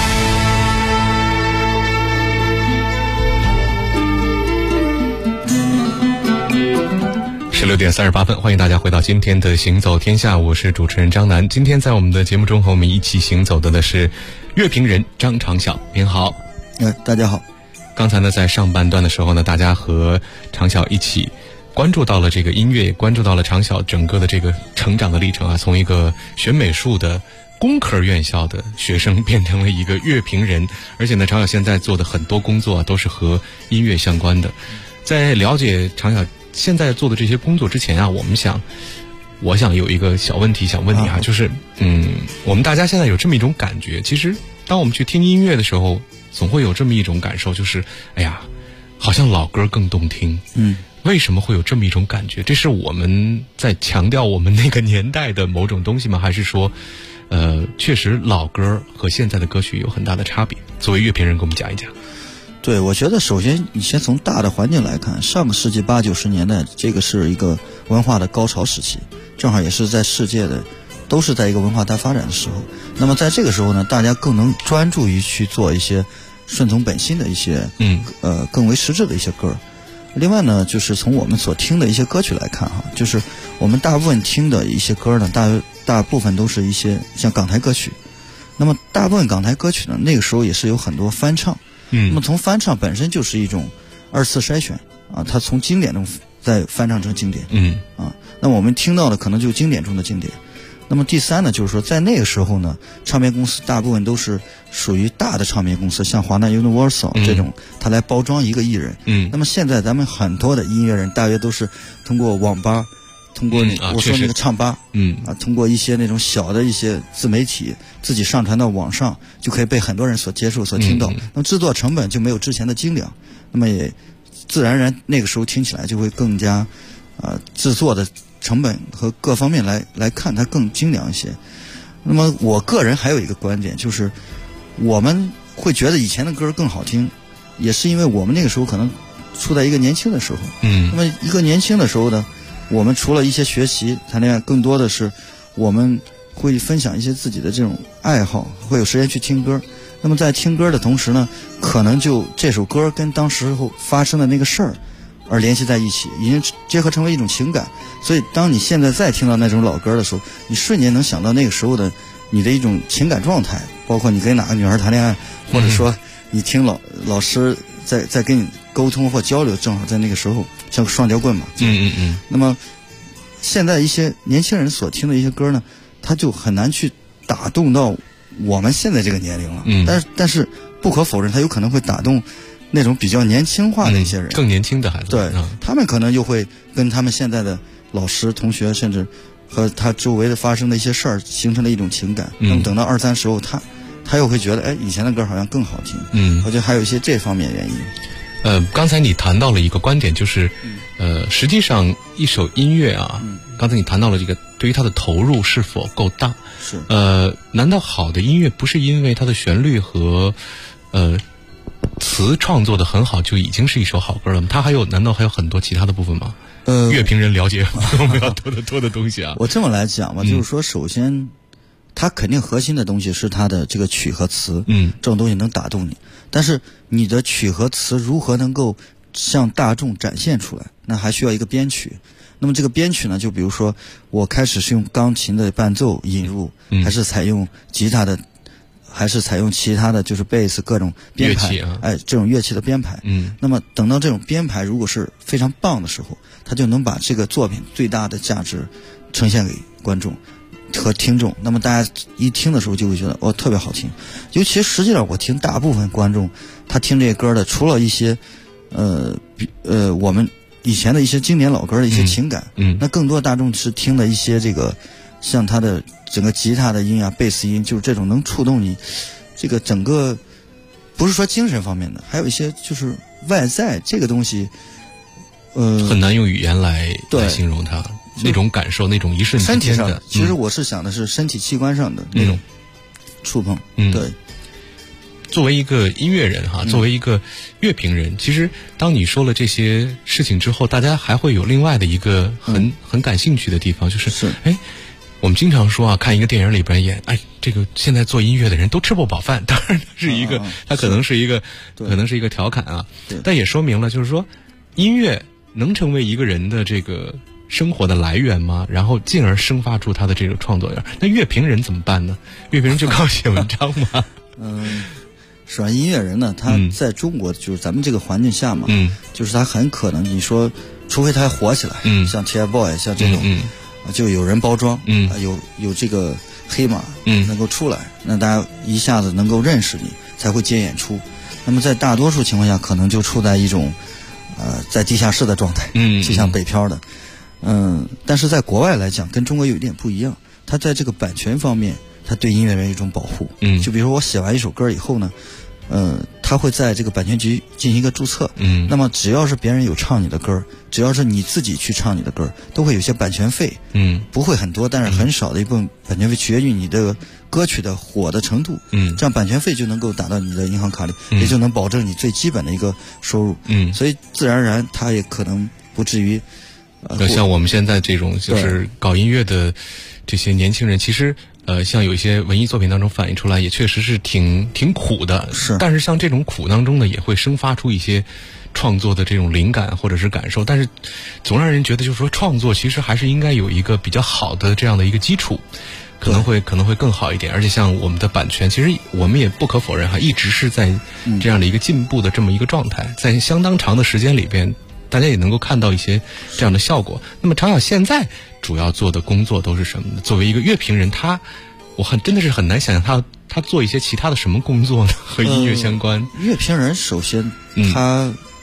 16点38分，欢迎大家回到今天的行走天下，我是主持人张楠。今天在我们的节目中和我们一起行走的是乐评人张长晓。您好。 大家好。 刚才呢，在上半段的时候呢，大家和长晓一起关注到了这个音乐，关注到了长晓整个的这个成长的历程啊，从一个学美术的工科院校的学生变成了一个乐评人，而且呢，长晓现在做的很多工作都是和音乐相关的。在了解长晓现在做的这些工作之前啊，我想有一个小问题想问你啊，就是我们大家现在有这么一种感觉，其实当我们去听音乐的时候，总会有这么一种感受，就是哎呀，好像老歌更动听。为什么会有这么一种感觉？这是我们在强调我们那个年代的某种东西吗？还是说确实老歌和现在的歌曲有很大的差别？作为乐评人给我们讲一讲。 对，我觉得首先你先从大的环境来看，上个世纪80、90年代，这个是一个文化的高潮时期，正好也是在世界的都是在一个文化大发展的时候。那么在这个时候呢，大家更能专注于去做一些顺从本心的一些更为实质的一些歌。另外呢，就是从我们所听的一些歌曲来看哈，就是我们大部分听的一些歌呢，大部分都是一些像港台歌曲。那么大部分港台歌曲呢，那个时候也是有很多翻唱。那么从翻唱本身就是一种二次筛选啊，它从经典中再翻唱成经典。那么我们听到的可能就经典中的经典。那么第三呢，就是说在那个时候呢，唱片公司大部分都是属于大的唱片公司，像华纳 Universal 这种，它来包装一个艺人。那么现在咱们很多的音乐人大约都是通过网吧通过我说那个唱吧，通过一些那种小的一些自媒体自己上传到网上，就可以被很多人所接受、所听到。那么制作成本就没有之前的精良，那么也自然而然那个时候听起来就会更加制作的成本和各方面来看它更精良一些。那么我个人还有一个观点，就是我们会觉得以前的歌更好听，也是因为我们那个时候可能处在一个年轻的时候。那么一个年轻的时候呢，我们除了一些学习谈恋爱，更多的是我们会分享一些自己的这种爱好，会有时间去听歌。那么在听歌的同时呢，可能就这首歌跟当时候发生的那个事儿而联系在一起，已经结合成为一种情感。所以当你现在再听到那种老歌的时候，你瞬间能想到那个时候的你的一种情感状态，包括你跟哪个女孩谈恋爱，或者说你听老师在跟你沟通或交流，正好在那个时候像个双截棍嘛。那么现在一些年轻人所听的一些歌呢，他就很难去打动到我们现在这个年龄了。但是不可否认，他有可能会打动那种比较年轻化的一些人， 更年轻的孩子。 对，他们可能就会跟他们现在的老师、同学，甚至和他周围的发生的一些事儿形成了一种情感。那么等到20、30后，他又会觉得，哎，以前的歌好像更好听。我觉得还有一些这方面原因。 刚才你谈到了一个观点，就是实际上一首音乐啊，刚才你谈到了这个对于它的投入是否够大。 是。 难道好的音乐不是因为它的旋律和词创作的很好就已经是一首好歌了吗？它难道还有很多其他的部分吗？乐评人了解我们要多的东西啊。 我这么来讲吧，就是说，首先它肯定核心的东西是它的这个曲和词，这种东西能打动你。但是你的曲和词如何能够向大众展现出来，那还需要一个编曲。那么这个编曲呢，就比如说我开始是用钢琴的伴奏引入，还是采用吉他的，还是采用其他的就是贝斯各种编排，这种乐器的编排。那么等到这种编排如果是非常棒的时候，它就能把这个作品最大的价值呈现给观众和听众。那么大家一听的时候就会觉得特别好听。尤其实际上我听大部分观众他听这个歌的，除了一些我们以前的一些经典老歌的一些情感，那更多大众是听的一些这个像他的整个吉他的音啊、贝斯音，就是这种能触动你这个整个，不是说精神方面的，还有一些就是外在这个东西， 很难用语言来形容它那种感受，那种一瞬间的。身体上， 其实我是想的是身体器官上的那种触碰。对。 作为一个音乐人作为一个乐评人，其实当你说了这些事情之后，大家还会有另外的一个很感兴趣的地方，就是我们经常说看一个电影里边演，这个现在做音乐的人都吃不饱饭，当然是一个，它可能是一个调侃啊，但也说明了就是说，音乐能成为一个人的这个生活的来源吗？然后进而生发出他的这个创作源。那乐评人怎么办呢？乐评人就靠写文章吗？ 是吧？音乐人呢，他在中国就是咱们这个环境下嘛，就是他很可能你说，除非他火起来，像 TFBOYS 像这种，就有人包装，有这个黑马能够出来，那大家一下子能够认识你，才会接演出。那么在大多数情况下，可能就处在一种在地下室的状态，就像北漂的，但是在国外来讲，跟中国有一点不一样，他在这个版权方面，他对音乐人有一种保护。就比如说我写完一首歌以后呢，他会在这个版权局进行一个注册。那么只要是别人有唱你的歌，只要是你自己去唱你的歌，都会有些版权费。不会很多，但是很少的一部分版权费取决于你的歌曲的火的程度。这样版权费就能够打到你的银行卡里，也就能保证你最基本的一个收入。所以自然而然他也可能不至于像我们现在这种就是搞音乐的这些年轻人，其实像有一些文艺作品当中反映出来，也确实是挺苦的。但是像这种苦当中呢，也会生发出一些创作的这种灵感或者是感受。但是总让人觉得就是说，创作其实还是应该有一个比较好的这样的一个基础，可能会更好一点。而且像我们的版权，其实我们也不可否认一直是在这样的一个进步的这么一个状态，在相当长的时间里边，大家也能够看到一些这样的效果。那么常晓现在主要做的工作都是什么呢？作为一个乐评人，真的是很难想象他做一些其他的什么工作呢？和音乐相关。 乐评人首先他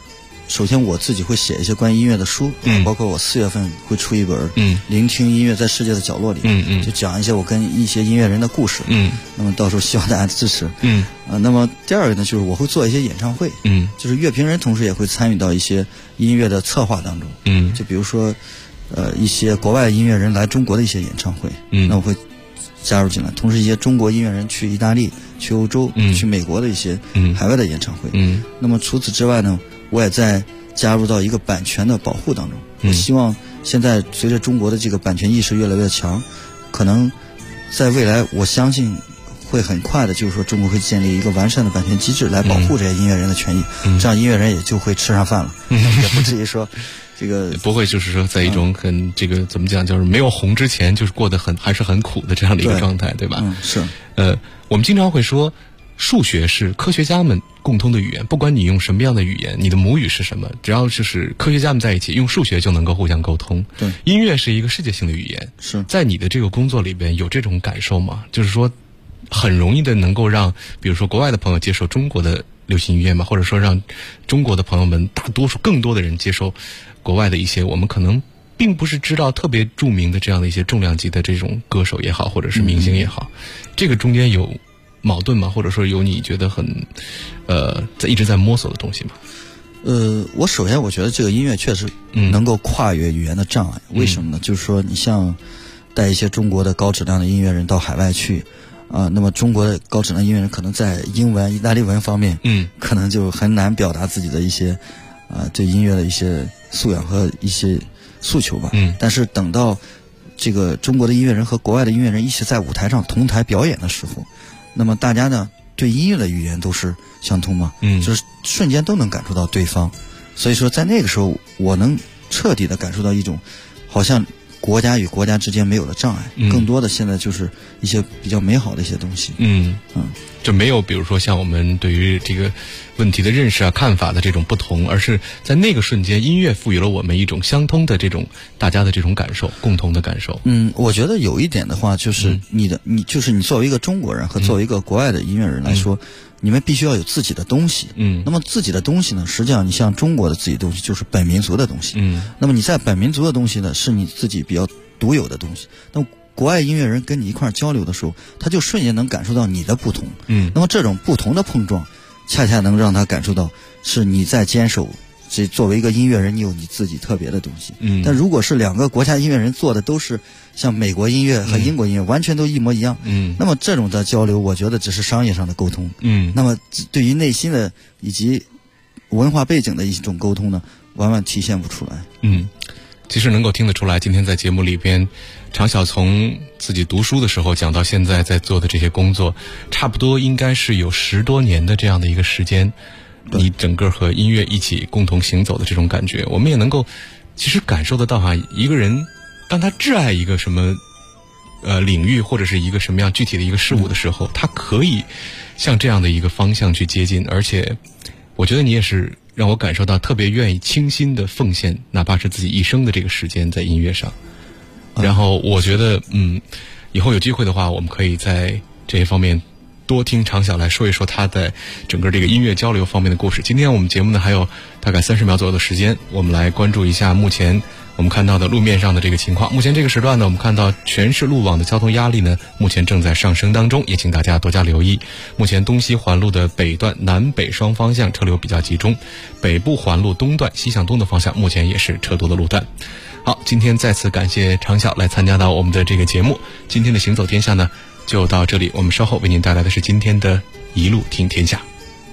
首先我自己会写一些关于音乐的书，包括我4月份会出一本聆听音乐在世界的角落里，就讲一些我跟一些音乐人的故事，那么到时候希望大家支持，那么第二个呢，就是我会做一些演唱会，就是乐评人同时也会参与到一些音乐的策划当中，就比如说一些国外音乐人来中国的一些演唱会，那我会加入进来，同时一些中国音乐人去意大利、去欧洲、去美国的一些海外的演唱会，那么除此之外呢，我也在加入到一个版权的保护当中。我希望现在随着中国的这个版权意识越来越强，可能在未来我相信会很快的，就是说中国会建立一个完善的版权机制来保护这些音乐人的权益，这样音乐人也就会吃上饭了，也不至于说这个不会就是说在一种很这个怎么讲，就是没有红之前就是过得还是很苦的这样的一个状态，对吧？ 是。 我们经常会说数学是科学家们共通的语言，不管你用什么样的语言，你的母语是什么，只要就是科学家们在一起用数学就能够互相沟通。 对， 音乐是一个世界性的语言。 是在你的这个工作里边有这种感受吗？就是说很容易的能够让比如说国外的朋友接受中国的流行音乐吗？或者说让中国的朋友们大多数更多的人接受国外的一些我们可能并不是知道特别著名的这样的一些重量级的这种歌手也好，或者是明星也好，这个中间有矛盾吗？或者说有你觉得很一直在摸索的东西吗？ 我首先我觉得这个音乐确实能够跨越语言的障碍。为什么呢？就是说你像带一些中国的高质量的音乐人到海外去那么中国的高质量音乐人可能在英文、意大利文方面可能就很难表达自己的一些对音乐的一些素养和一些诉求吧。但是等到这个中国的音乐人和国外的音乐人一起在舞台上同台表演的时候，那么大家呢对音乐的语言都是相通嘛，就是瞬间都能感受到对方。所以说在那个时候我能彻底的感受到一种好像国家与国家之间没有了障碍，更多的现在就是一些比较美好的一些东西。 就没有比如说像我们对于这个问题的认识看法的这种不同，而是在那个瞬间音乐赋予了我们一种相通的这种大家的这种感受，共同的感受。 我觉得有一点的话就是你就是你作为一个中国人和作为一个国外的音乐人来说，你们必须要有自己的东西。那么自己的东西呢，实际上你像中国的自己的东西就是本民族的东西。那么你在本民族的东西呢，是你自己比较独有的东西。那么国外音乐人跟你一块交流的时候，他就瞬间能感受到你的不同。那么这种不同的碰撞，恰恰能让他感受到是你在坚守。这作为一个音乐人，你有你自己特别的东西。但如果是两个国家音乐人做的都是像美国音乐和英国音乐，完全都一模一样。那么这种的交流，我觉得只是商业上的沟通。那么对于内心的以及文化背景的一种沟通呢，往往体现不出来。 其实能够听得出来，今天在节目里边，常晓从自己读书的时候讲到现在在做的这些工作，差不多应该是有10多年的这样的一个时间，你整个和音乐一起共同行走的这种感觉，我们也能够其实感受得到一个人当他挚爱一个什么领域或者是一个什么样具体的一个事物的时候，他可以向这样的一个方向去接近，而且我觉得你也是让我感受到特别愿意倾心的奉献哪怕是自己一生的这个时间在音乐上。然后我觉得以后有机会的话，我们可以在这些方面多听常晓来说一说他在整个这个音乐交流方面的故事。今天我们节目呢还有大概30秒左右的时间，我们来关注一下目前我们看到的路面上的这个情况。目前这个时段呢，我们看到全市路网的交通压力呢目前正在上升当中，也请大家多加留意。目前东西环路的北段南北双方向车流比较集中，北部环路东段西向东的方向目前也是车多的路段。好，今天再次感谢常晓来参加到我们的这个节目。今天的行走天下呢就到这里，我们稍后为您带来的是今天的一路听天下。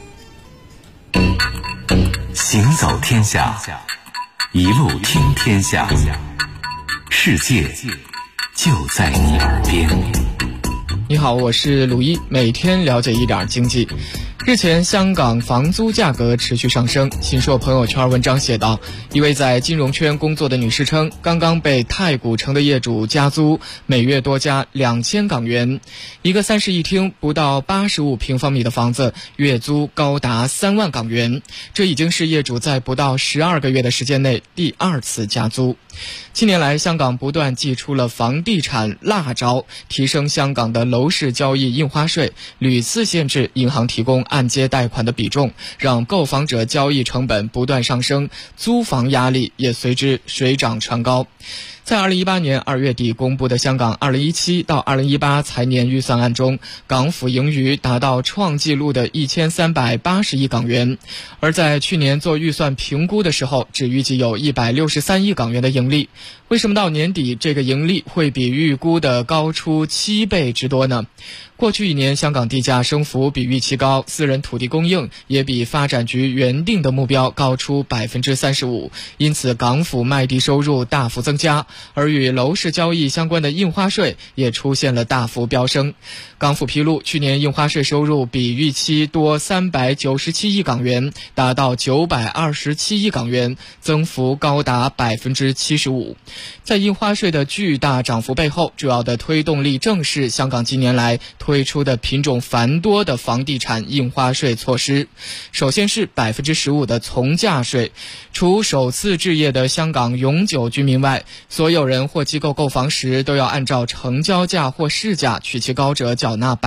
行走天下，一路听天下，世界就在你耳边。 你好，我是鲁一，每天了解一点经济。日前，香港房租价格持续上升。新说朋友圈文章写道，一位在金融圈工作的女士称，刚刚被太古城的业主加租，每月多加2000港元。一个3室一厅不到85平方米的房子，月租高达3万港元。这已经是业主在不到12个月的时间内第2次加租。近年来，香港不断祭出了房地产辣招，提升香港的楼市交易印花税，屡次限制银行提供按揭贷款的比重，让购房者交易成本不断上升，租房压力也随之水涨船高。在2018年2月底公布的香港2017到2018财年预算案中，港府盈余达到创纪录的1380亿港元，而在去年做预算评估的时候，只预计有163亿港元的盈利。为什么到年底这个盈利会比预估的高出7倍之多呢？过去1年，香港地价升幅比预期高，私人土地供应也比发展局原定的目标高出35%，因此港府卖地收入大幅增加，而与楼市交易相关的印花税也出现了大幅飙升。港府披露，去年印花税收入比预期多397亿港元，达到927亿港元，增幅高达75%。在印花税的巨大涨幅背后，主要的推动力正是香港近年来推出的品种繁多的房地产印花税措施。首先是15%的从价税，除首次置业的香港永久居民外，所有人或机构购房时都要按照成交价或市价取其高者缴纳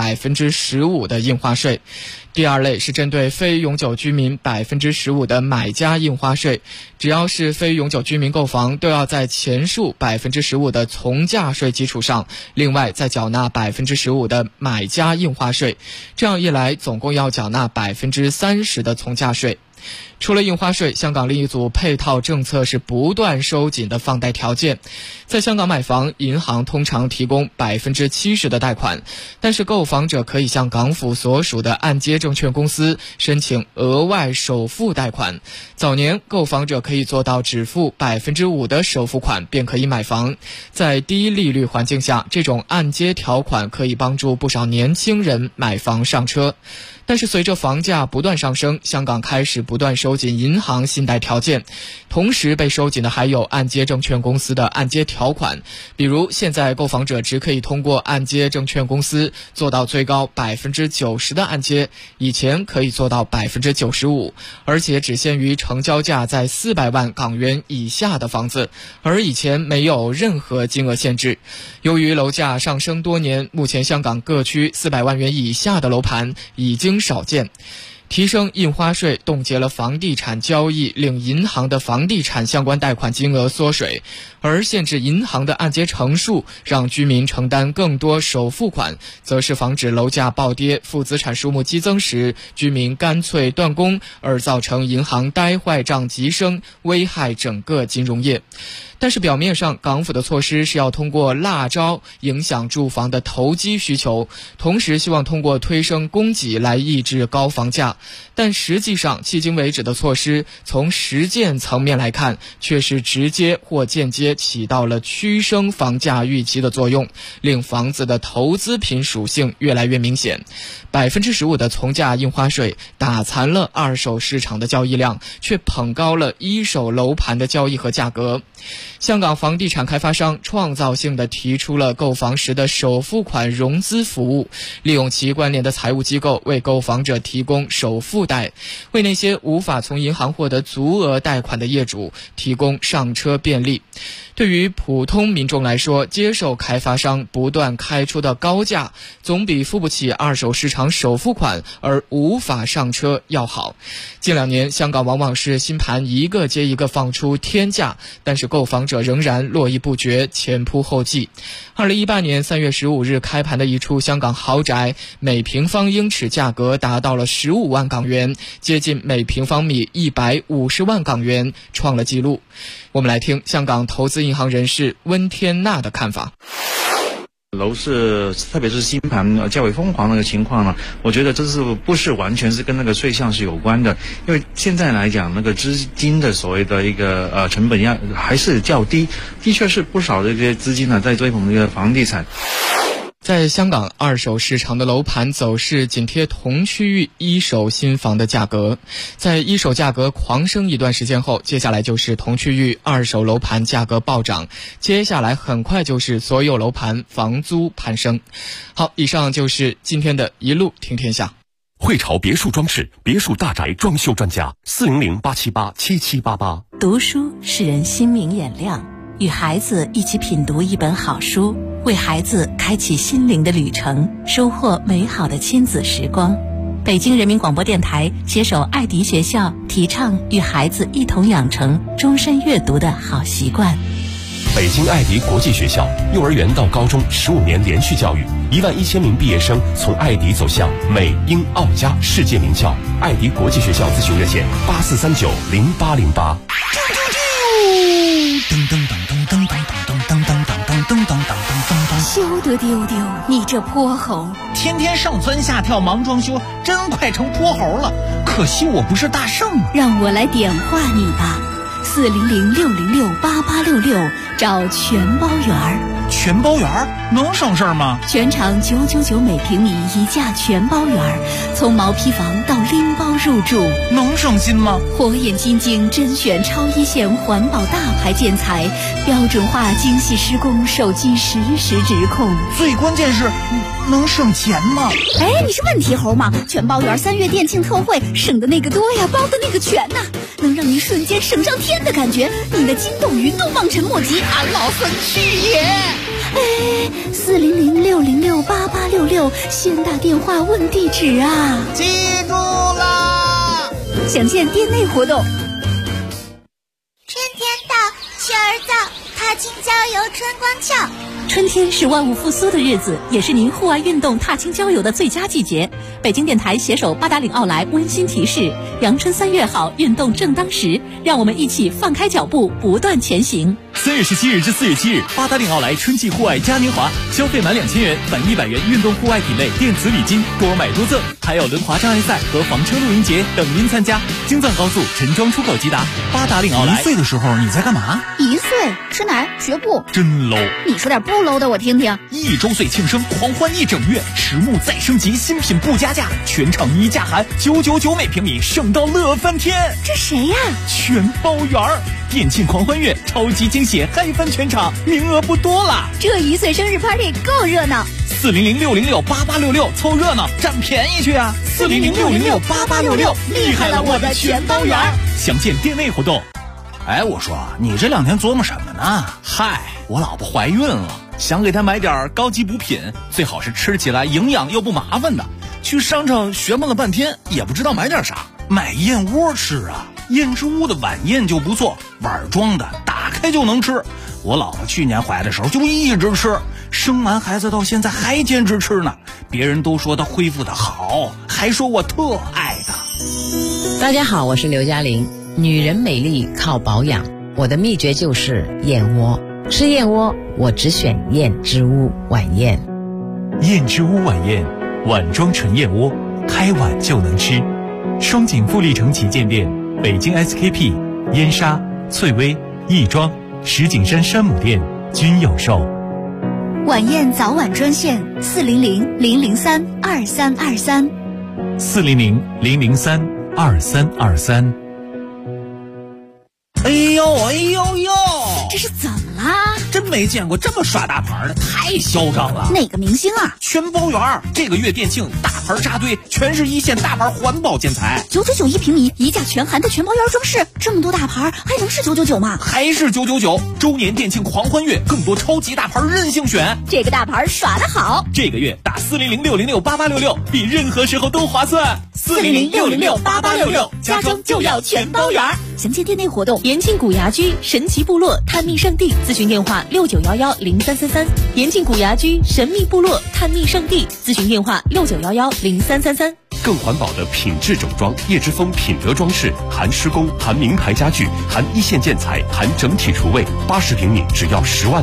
15%的印花税。第二类是针对非永久居民15%的买家印花税，只要是非永久居民购房，都要在前述15%的从价税基础上，另外再缴纳15%的买家印花税，这样一来总共要缴纳30%的从价税。除了印花税，香港另一组配套政策是不断收紧的放贷条件。在香港买房，银行通常提供70%的贷款，但是购房者可以向港府所属的按揭证券公司申请额外首付贷款。早年购房者可以做到只付5%的首付款便可以买房。在低利率环境下，这种按揭条款可以帮助不少年轻人买房上车。但是随着房价不断上升，香港开始不断收紧银行信贷条件，同时被收紧的还有按揭证券公司的按揭条款。比如现在购房者只可以通过按揭证券公司做到最高90%的按揭，以前可以做到95%，而且只限于成交价在400万港元以下的房子，而以前没有任何金额限制。由于楼价上升多年，目前香港各区400万元以下的楼盘已经少见。提升印花税冻结了房地产交易，令银行的房地产相关贷款金额缩水，而限制银行的按揭成数，让居民承担更多首付款，则是防止楼价暴跌、负资产数目激增时，居民干脆断供，而造成银行呆坏账急升，危害整个金融业。但是表面上，港府的措施是要通过辣招影响住房的投机需求，同时希望通过推升供给来抑制高房价。但实际上，迄今为止的措施，从实践层面来看，却是直接或间接起到了驱升房价预期的作用，令房子的投资品属性越来越明显。15%的从价印花税打残了二手市场的交易量，却捧高了一手楼盘的交易和价格。香港房地产开发商创造性地提出了购房时的首付款融资服务，利用其关联的财务机构为购房者提供首付贷，为那些无法从银行获得足额贷款的业主提供上车便利。对于普通民众来说，接受开发商不断开出的高价，总比付不起二手市场首付款而无法上车要好。近2年，香港往往是新盘一个接一个放出天价，但是购房者仍然络绎不绝，前仆后继。2018年3月15日开盘的一处香港豪宅，每平方英尺价格达到了15万港元，接近每平方米150万港元，创了纪录。我们来听香港投资银行人士温天纳的看法。 楼市特别是新盘较为疯狂的情况呢，我觉得这是不是完全是跟那个税项是有关的，因为现在来讲那个资金的所谓的一个成本还是较低，的确是不少的这些资金呢在追捧这个房地产。 在香港二手市场的楼盘走势紧贴同区域一手新房的价格，在一手价格狂升一段时间后，接下来就是同区域二手楼盘价格暴涨，接下来很快就是所有楼盘房租攀升。好，以上就是今天的一路听天下。 汇潮别墅装饰别墅大宅装修专家400-878-7788。 读书使人心明眼亮，与孩子一起品读一本好书，为孩子开启心灵的旅程，收获美好的亲子时光。 北京人民广播电台携手爱迪学校，提倡与孩子一同养成终身阅读的好习惯。 北京爱迪国际学校幼儿园到高中15年连续教育，11000名毕业生从爱迪走向美英澳加世界名校。爱迪国际学校咨询热线84390808。 噔噔噔噔噔噔噔噔噔噔噔噔噔噔噔。 休得丢丢，你这泼猴！ 天天上蹿下跳忙装修，真快成泼猴了。可惜我不是大圣啊。 让我来点化你吧，400-606-8866，找全包园儿。 全包园儿能省事儿吗？ 全场999每平米一价全包园儿，从毛坯房到拎包入住， 能省心吗？ 火眼金睛甄选超一线环保大牌建材，标准化精细施工，手机实时直控。 最关键是能省钱吗？ 哎，你是问题猴吗？全包园3月店庆特惠，省的那个多呀，包的那个全呐，能让你瞬间省上天的感觉，你的筋斗云都望尘莫及，俺老孙去也！哎，400-606-8866，先打电话问地址啊！ 记住啦！ 详见店内活动。 春天到，雀儿造，踏青郊游春光俏。 春天是万物复苏的日子，也是您户外运动踏青郊游的最佳季节。北京电台携手八达岭奥莱温馨提示：阳春3月好，运动正当时，让我们一起放开脚步，不断前行。 3月17日至4月7日，八达岭奥莱春季户外嘉年华，消费满2000元返100元运动户外品类电子礼金，多买多赠，还有轮滑障碍赛和房车露营节等您参加。京藏高速陈庄出口即达，八达岭奥莱。 1岁的时候你在干嘛 ？1岁吃奶学步， 真 low。 你说点不 low 的我听听。 1周岁庆生狂欢1整月，实木再升级，新品不加价，全场一价含999每平米，省到乐翻天。 这谁呀？ 全包圆儿。店庆狂欢月，超级惊喜，嗨翻全场，名额不多了。 这1岁生日 party 够热闹。 400-606-8866，凑热闹占便宜去啊！400-606-8866，厉害了我的全包圆儿！详见店内活动。 哎，我说你这2天琢磨什么呢？ 嗨，我老婆怀孕了，想给她买点高级补品，最好是吃起来营养又不麻烦的。去商场学问了半天，也不知道买点啥。 买燕窝吃啊，燕之屋的晚宴就不错，碗装的，打开就能吃。我老婆去年怀的时候就一直吃，生完孩子到现在还坚持吃呢。别人都说她恢复的好，还说我特爱她。 大家好，我是刘嘉玲。女人美丽靠保养，我的秘诀就是燕窝。吃燕窝，我只选燕之屋晚宴。 燕之屋晚宴，碗装纯燕窝，开碗就能吃。双井富力城旗舰店、北京 SKP、燕莎、翠微、亦庄、石景山山姆店均有售。 晚宴早晚专线400-003-2323。 400-003-2323。 哎呦哎呦呦！ 这是怎么啦？ 真没见过这么耍大牌的，太嚣张了。 哪个明星啊？ 全包圆，这个月店庆大牌扎堆，全是1线大牌环保建材 ，999一平米，一价全含的全包圆装饰，这么多大牌还能是999吗？ 还是999。周年店庆狂欢月，更多超级大牌任性选， 这个大牌耍得好。 这个月打400-606-8866，比任何时候都划算。 400-606-8866，家装就要全包圆。详见店内活动。 延庆古牙居神奇部落探秘圣地，咨询电话6911-0333。延庆古牙居神秘部落探秘圣地，咨询电话6911-0333。 更环保的品质整装，叶之峰品德装饰，含施工，含名牌家具，含1线建材，含整体厨卫，80平米只要10万。